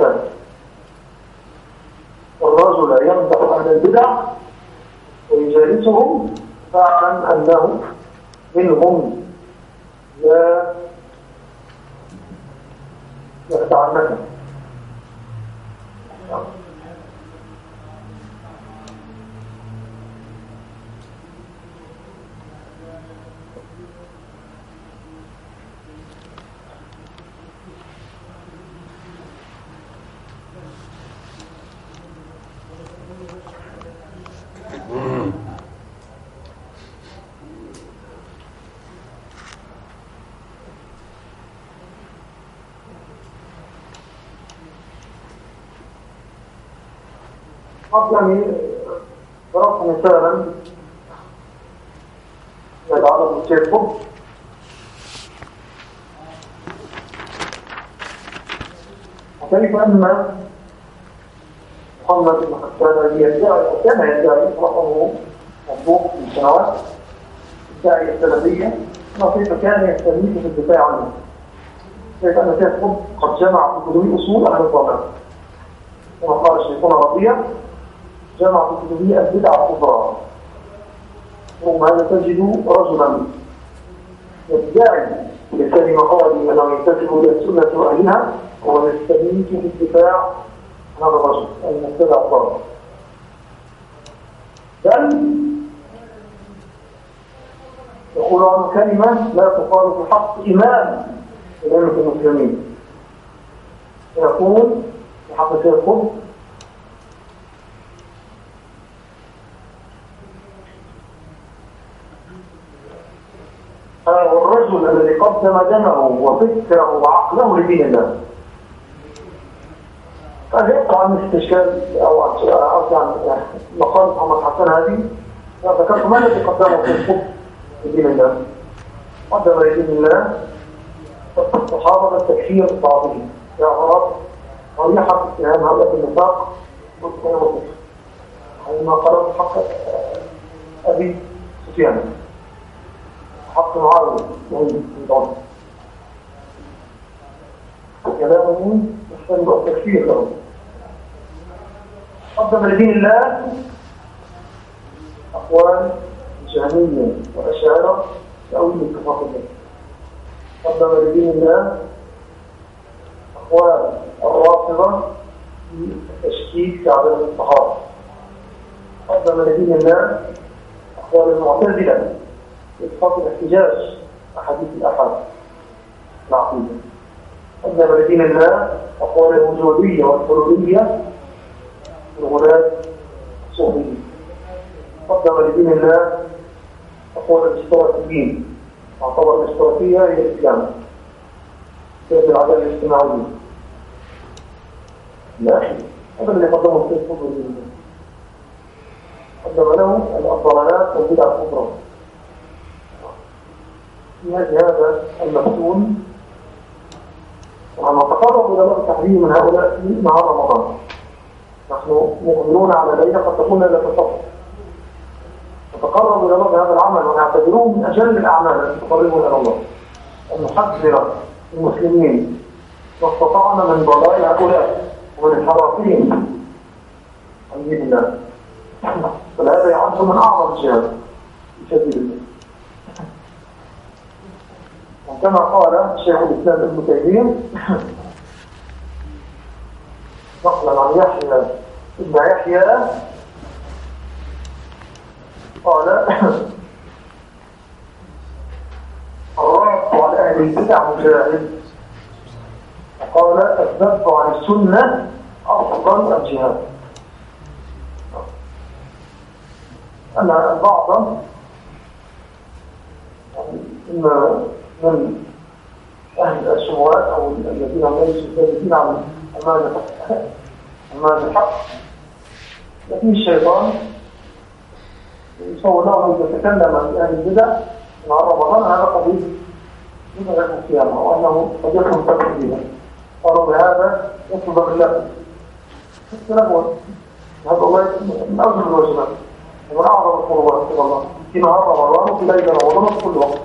الرجل يمدح أهل البدع ويجالسهم فاعلم أنه منهم لا يتعنك. يعني ضربت مثالا يتعرض للتيكو وكيف أن محمد بن حسان كان يدعي رقمه مطبوق من سنوات الداعية السلفية وكيف كان يستميت في الدفاع عنه. كيف أن تيكو قد جمع في كتب أصول أهل الضلال كما قال الشيخون رضيع جمع في كتبه البدع الكبرى. وهذا تجد رجلا يدعي بكلمة قوله أنه ينتسب إلى السنة وأهلها ويستميت في الدفاع عن هذا الرجل المبتدع الضال، بل يقول عنه كلمة لا تقال في حق إمام أئمة المسلمين، يقول في حق شيخ القطب والرجل الذي قدم دمه وفكره وعقله لدين الله. فهيقع عن استشكال أو عن مقال محمد حسن هذه ذكرت ما الذي قدمه في الحب لدين الله؟ قدم لدين الله الصحابة التكفير بعضهم يا غراب وريحة اتهام هؤلاء النفاق والكفر حينما قرأت حق أبي سفيان حق معاوية من ضمن كلامه يحتمل التكفير له. قدم لدين الله أقوال جهمية وأشاعرة تأويل اتفاق الله. قدم لدين الله أقوال الرافضة في التشكيك في عدد الصحابة. قدم لدين الله أقوال المعتزلة إسقاط الاحتجاج أحاديث الأحاد العقيدة. قدم لدين الله أقوال الوجودية والحلولية والغلاة الصوفية. قدم لدين الله أقوال الاشتراكيين، تعتبر الاشتراكية هي الإسلام كيف العدالة الاجتماعية. لا هذا اللي قدمه الشيخ القطب لدين الله. قدم له الضلالات والبدع الكبرى. في هذا المفتون ولما تقرب إلى الله التحريم من هؤلاء في نهار رمضان نحن مؤمنون على ليلة قد تكون ليلة الصبح، نتقرب إلى الله بهذا العمل ونعتبروه من أجل الأعمال التي تقربنا إلى الله، أن نحذر المسلمين ما استطعنا من ضلال هؤلاء ومن انحرافهم عن دين الله. فهذا يعد من أعظم الجهاد في سبيل الله. وكما قال شيخ الإسلام ابن تيمية نقلا عن يحيى ابن يحيى قال الرد على أهل البدع مجاهد، وقال الذب عن السنة أفضل الجهاد. أن البعض إما من أهل الشبهات أو الذين ليسوا ثابتين عن أمانة الحق، لكن الشيطان يصور له أن يتكلم عن أهل البدع مع رمضان هذا قضية من غير القيامة وأنه قد يكون سبب فيها. قالوا بهذا يطلب بالله التنبؤ هذا الله من أجل الواجبات ومن أعظم القربات إلى الله. في نهار رمضان وفي ليلة رمضان وفي كل وقت.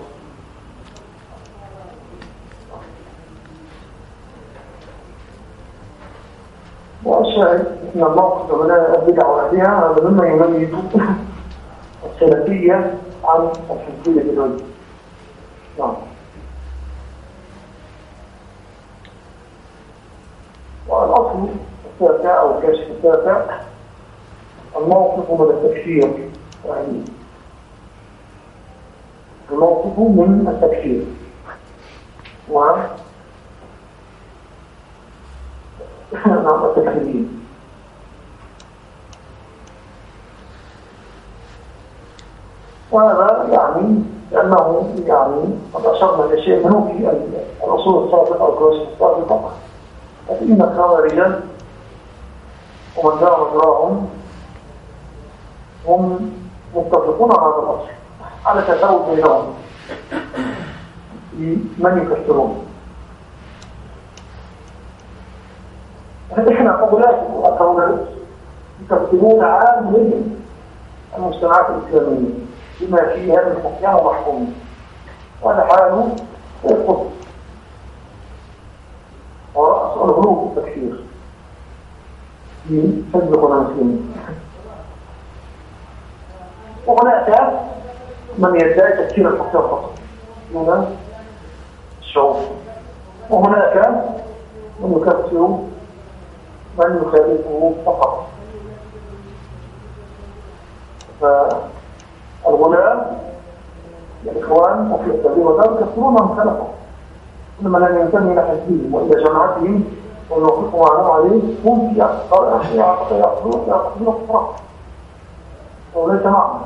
والشاهد ان الموقف بناء البدع واهلها هذا مما يميز السلفيه عن الحزبيه الوجه. نعم. والاصل التاسع او الكشف التاسع الموقف من التكفير، يعني الموقف من التكفير نعم التكفيرين. وهذا يعني لأنه يعني قد أشرنا إلى شيء منه في الأصول السابقة أو الكراسي السابقة، فإن الخوارج ومن دار مجراهم هم متفقون على هذا الأصل على تفاوت بينهم في من يكفرون. احنا قبلات الأخوات يكفرون عامل المجتمعات الإسلامية بما فيها من حكام ومحكومين، وهذا حاله القدس ورأس الغلو التكفير في حزب المسلمين. وهناك من يدعي تكفير الحكام فقط من الشعوب، وهناك من يكفر من يخالفه فقط. فالغلاة الإخوان وفي التابعين وذلك يكفرون من خلقه، كل من لم ينتمي إلى حزبهم وإلى جماعتهم ويوافقوا معهم عليه هم في يأخذون كفرا وليس معهم.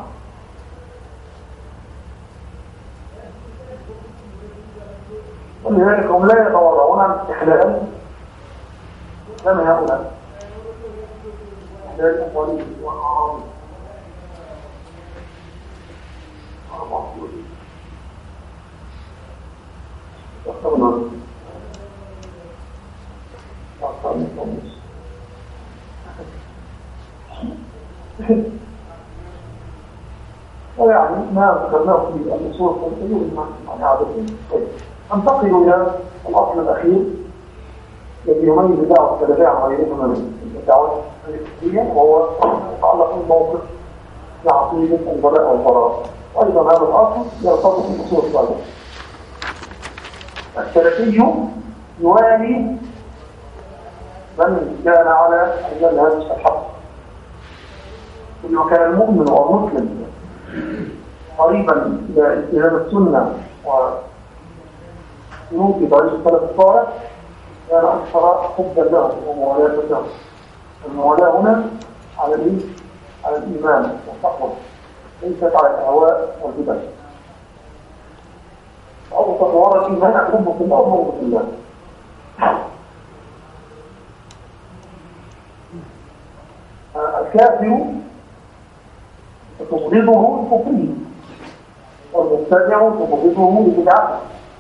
ولذلك هم لا يتورعون عن الاستحلال كما هؤلاء احلال الأموالي والأعراض. ويعني ما ذكرناه في الأصول الفقهية عن عادتين. ننتقل إلى الأصل الأخير الذي يميز دعوة السلفية عن غيرهما من الدعوات الفقهية، وهو يتعلق بالموقف بعقيدة الولاء والبراء. أيضا هذا الأصل يرتبط بالأصول السابقة. السلفي يوالي من كان على المنهج الحق، كل كان المؤمن والمسلم قريبا إلى التزام السنة وسلوك طريق السلف الصالح كان أكثر حبا له وموالاة له. الموالاة هنا على الإيمان والتقوى، ليست على الأهواء والبدع. أو تطور الإيمان أحبه في الله وموت في الله. الكافر تبغضه لكفره، والمبتدع تبغضه لبدعته.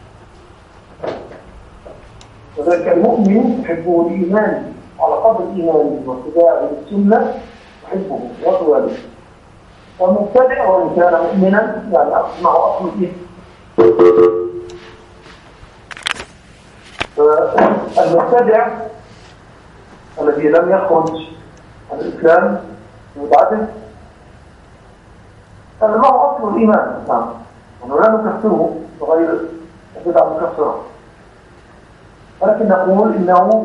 وذلك المؤمن يحبه الإيمان على قدر إيمانه واتباعه للسنة يحبه ويطوله. والمبتدع وإن كان مؤمنا يعني أسمع أصل الإثم. فالمبتدع الذي لم يخرج عن الإسلام بمتعته هذا ما هو أصل الإيمان. نعم، ونحن لا نكفره بغير البدع المكفرة، ولكن نقول إنه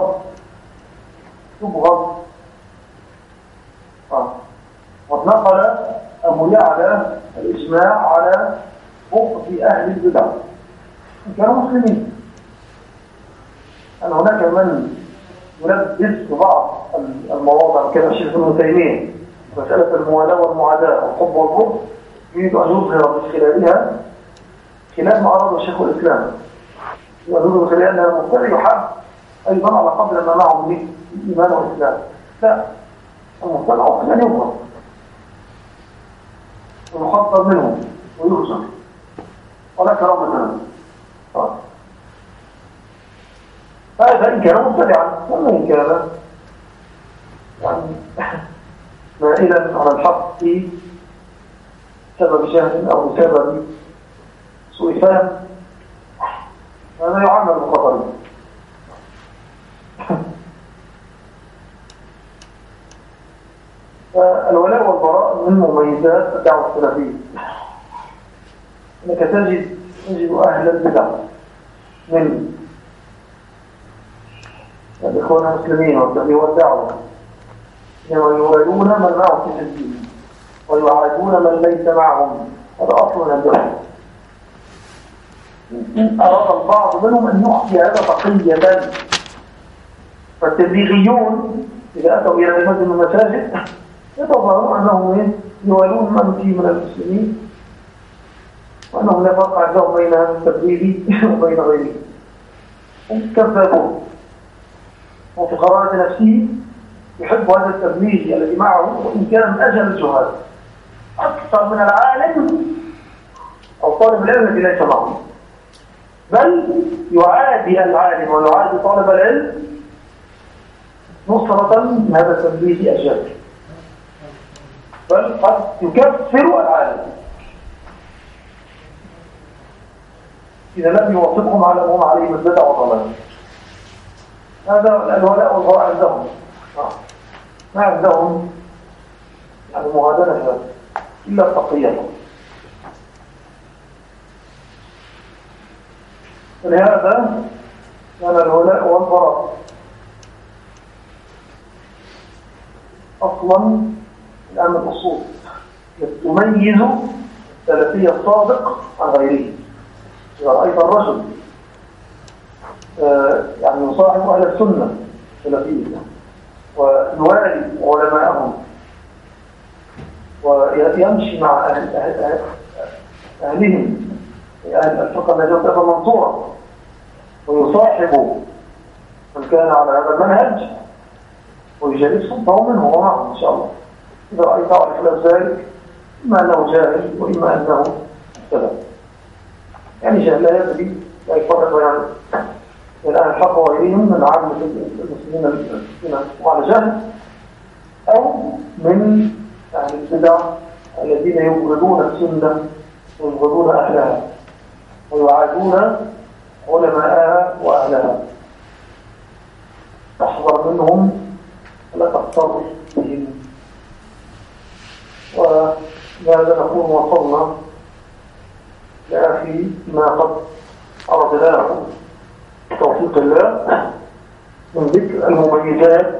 يبغض. واتنقل أبو يعلى الإجماع على بغض أهل البدع إن كانوا مسلمين. أن هناك من يلبس في بعض المواضع كما الشيخ ابن تيمية مسألة الموالاة والمعاداة والحب والبغض، يريد أن يظهر من خلالها خلاف ما أراد الشيخ الإسلام، يريد من خلالها أن المبتدع يحب أيضا على قدر ما معه من الإيمان والإسلام. لا، المبتدع أصلا يبغض ويحضر منه ويخشى ولا كرامة له. هذا إن كان مبتدعا، وما إن كان يعني مائلا على الحق بسبب جهل أو بسبب سوء فهم، هذا يعامل بالخطر. فالولاء والبراء من مميزات الدعوة السلفية. انك تجد اهل البدع من الاخوان المسلمين والدعوة يوالون من معه في الدين ويعادون من ليس معهم. هذا اصل من الدعوة. إن أراد البعض منهم أن يحكي هذا تقية، فالتبليغيون إذا أتوا إلى مسجد من المساجد يتظاهرون أنهم يوالون من فيه من المسلمين، وأنهم لا فرق عندهم بين التبليغ وبين غيره. هم كذابون، وفي قرارة نفسه يحب هذا التبليغ الذي معه وإن كان من أجل الجهاد أكثر من العالم أو طالب العلم الذي ليس معه، بل يعادي العالم ويعادي طالب العلم نصرة من هذا التبليغ أجل، بل قد يكفر العالم إذا لم يوافقهم على ما هم عليه من بدع وضلال. هذا الولاء والبراء عندهم، ما عندهم يعني مغادرة إلا التقية. لهذا كان الولاء والبراء أصلا الآن الأصول تميز السلفي الصادق عن غيره. إذا رأيت الرجل يعني يصاحب أهل السنة السلفية ويوالي علماءهم ويمشي مع أهلهم أهل الفقه النجوة المنصورة ويصاحب من كان على هذا المنهج ويجالسهم فهو منه ومعهم إن شاء الله. إذا رأيت على خلاف ذلك إما أنه جاهل وإما أنه سلف، يعني جاهل لا يدري لا يفرق بين أهل الحق وغيرهم من عامة المسلمين على جهل، أو من أهل البدع الذين يبغضون السنة ويبغضون أهلها ويعادون علماءها وأهلها. تحذر منهم لا تغتر بهم. وماذا نكون وصلنا لأخي ما قد أردناه بتوفيق الله من ذكر المميزات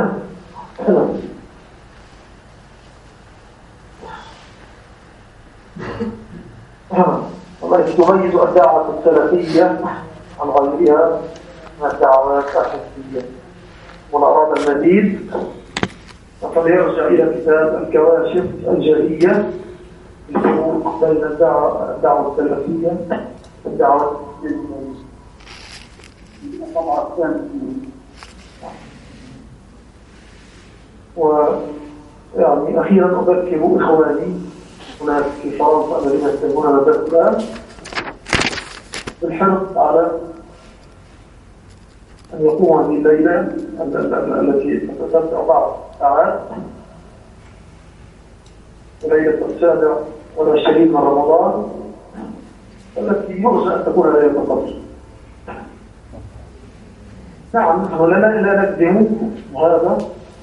والتي تميز الدعوة السلفية عن غيرها من الدعوات الحزبية. ومن أراد المزيد فليرجع إلى كتاب الكواشف الجلية للفروق بين الدعوة السلفية والدعوة الحزبية. الطبعة الثانية. ويعني أخيرا أذكر إخواني هناك في فرنسا الذين يستمعون لدرس الآن بالحرص على أن يقوم هذه الليلة التي تتسع 4 ساعات، ليلة 27 من رمضان، التي يرجى أن تكون ليلة القدر. نعم نحن لا نقدم هذا،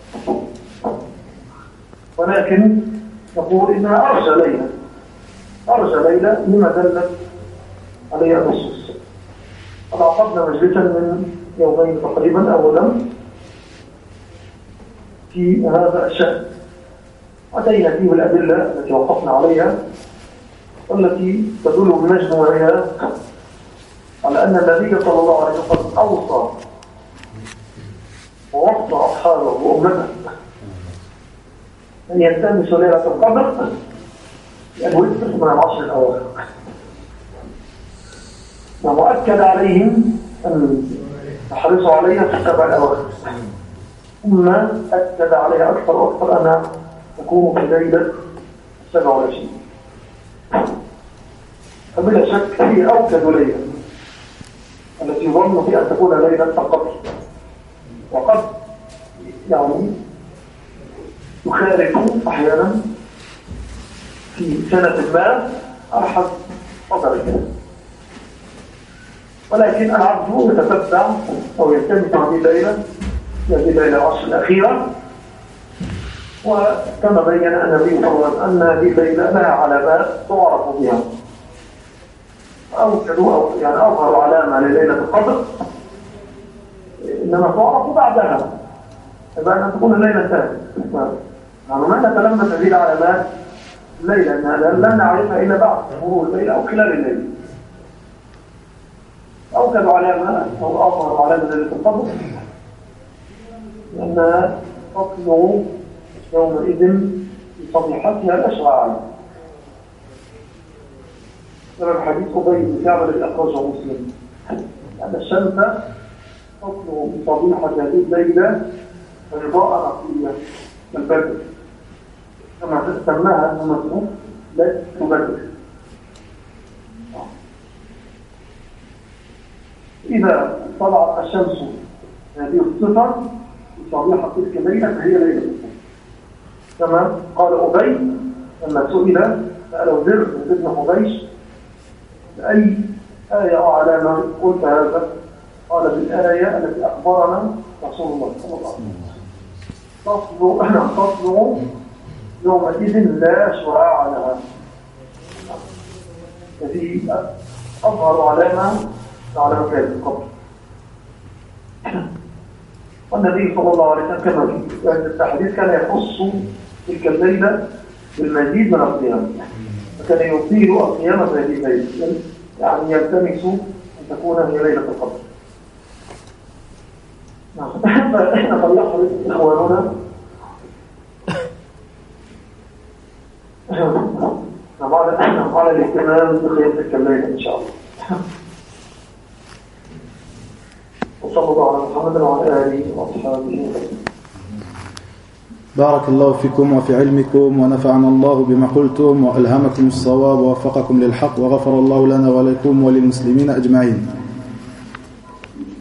ولكن نقول إنها أرجى ليلة لما دلت عليها النصوص. قد عقدنا مجلسا من يومين تقريبا أولا في هذا الشأن، أتينا فيه الأدلة التي وقفنا عليها والتي تدل بمجموعها على أن النبي صلى الله عليه وسلم أوصى ووصى أصحابه وأمته أن يلتمسوا ليلة القدر الوتر من العشر الأواخر، ومؤكد عليهم أن يحرصوا عليها في 7 الأواخر، ثم أكد عليها أكثر وأكثر أن تكون في ليلة 27. فبلا شك هي أوكد ليلة التي يظن في أن تكون ليلة القدر، وقد يعني يخالف أحيانا في سنة ما على حسب قدره، ولكن العبد يتتبع أو يلتمس هذه الليلة العشر الأخيرة. وكما بين النبي صلى الله عليه وسلم أن هذه الليلة لها علامات تعرف بها، يعني أظهر علامة لليلة القدر إنما تعرف بعدها، يبقى أن تكون الليلة انتهت. يعني ما نتلمس هذه العلامات الليلة أنها لن نعرفها إلا بعد مرور الليلة أو خلال الليلة. أوكد علامة أو أظهر علامة ليلة القدر لأنها تطلع يومئذ بصبيحتها الأشرع. سبب حديث أبي بن كعب الذي أخرجه مسلم أن الشمس تطلع بصبيحة هذه الليلة رضاء نقية كالبدر، كما سماها أمته ليلة البدر. إذا طلعت الشمس هذه الصفة بصبيحة تلك الليلة فهي ليلة القدر. كما قال أبي لما سئل سأله زر بن حبيش أي آية أو علامة قلت هذا؟ قال بالآية التي أخبرنا رسول الله صلى الله عليه وسلم تصل يومئذ لا شعاع لها. هذه أظهر علامة علامة ليلة القدر. والنبي صلى الله عليه وسلم كما في التحديث كان يخص تلك الليلة بالمزيد من القيام، فكان يطيل القيامة في هذه الليلة، يعني يلتمس أن تكون هي ليلة القدر. فإحنا فليحرص إخواننا على الاهتمام بقيام تلك الليلة إن شاء الله. وصلى الله على محمد وعلى آله وأصحابه وسلم. بارك الله فيكم وفي علمكم، ونفعنا الله بما قلتم وألهمكم الصواب ووفقكم للحق، وغفر الله لنا ولكم وللمسلمين أجمعين.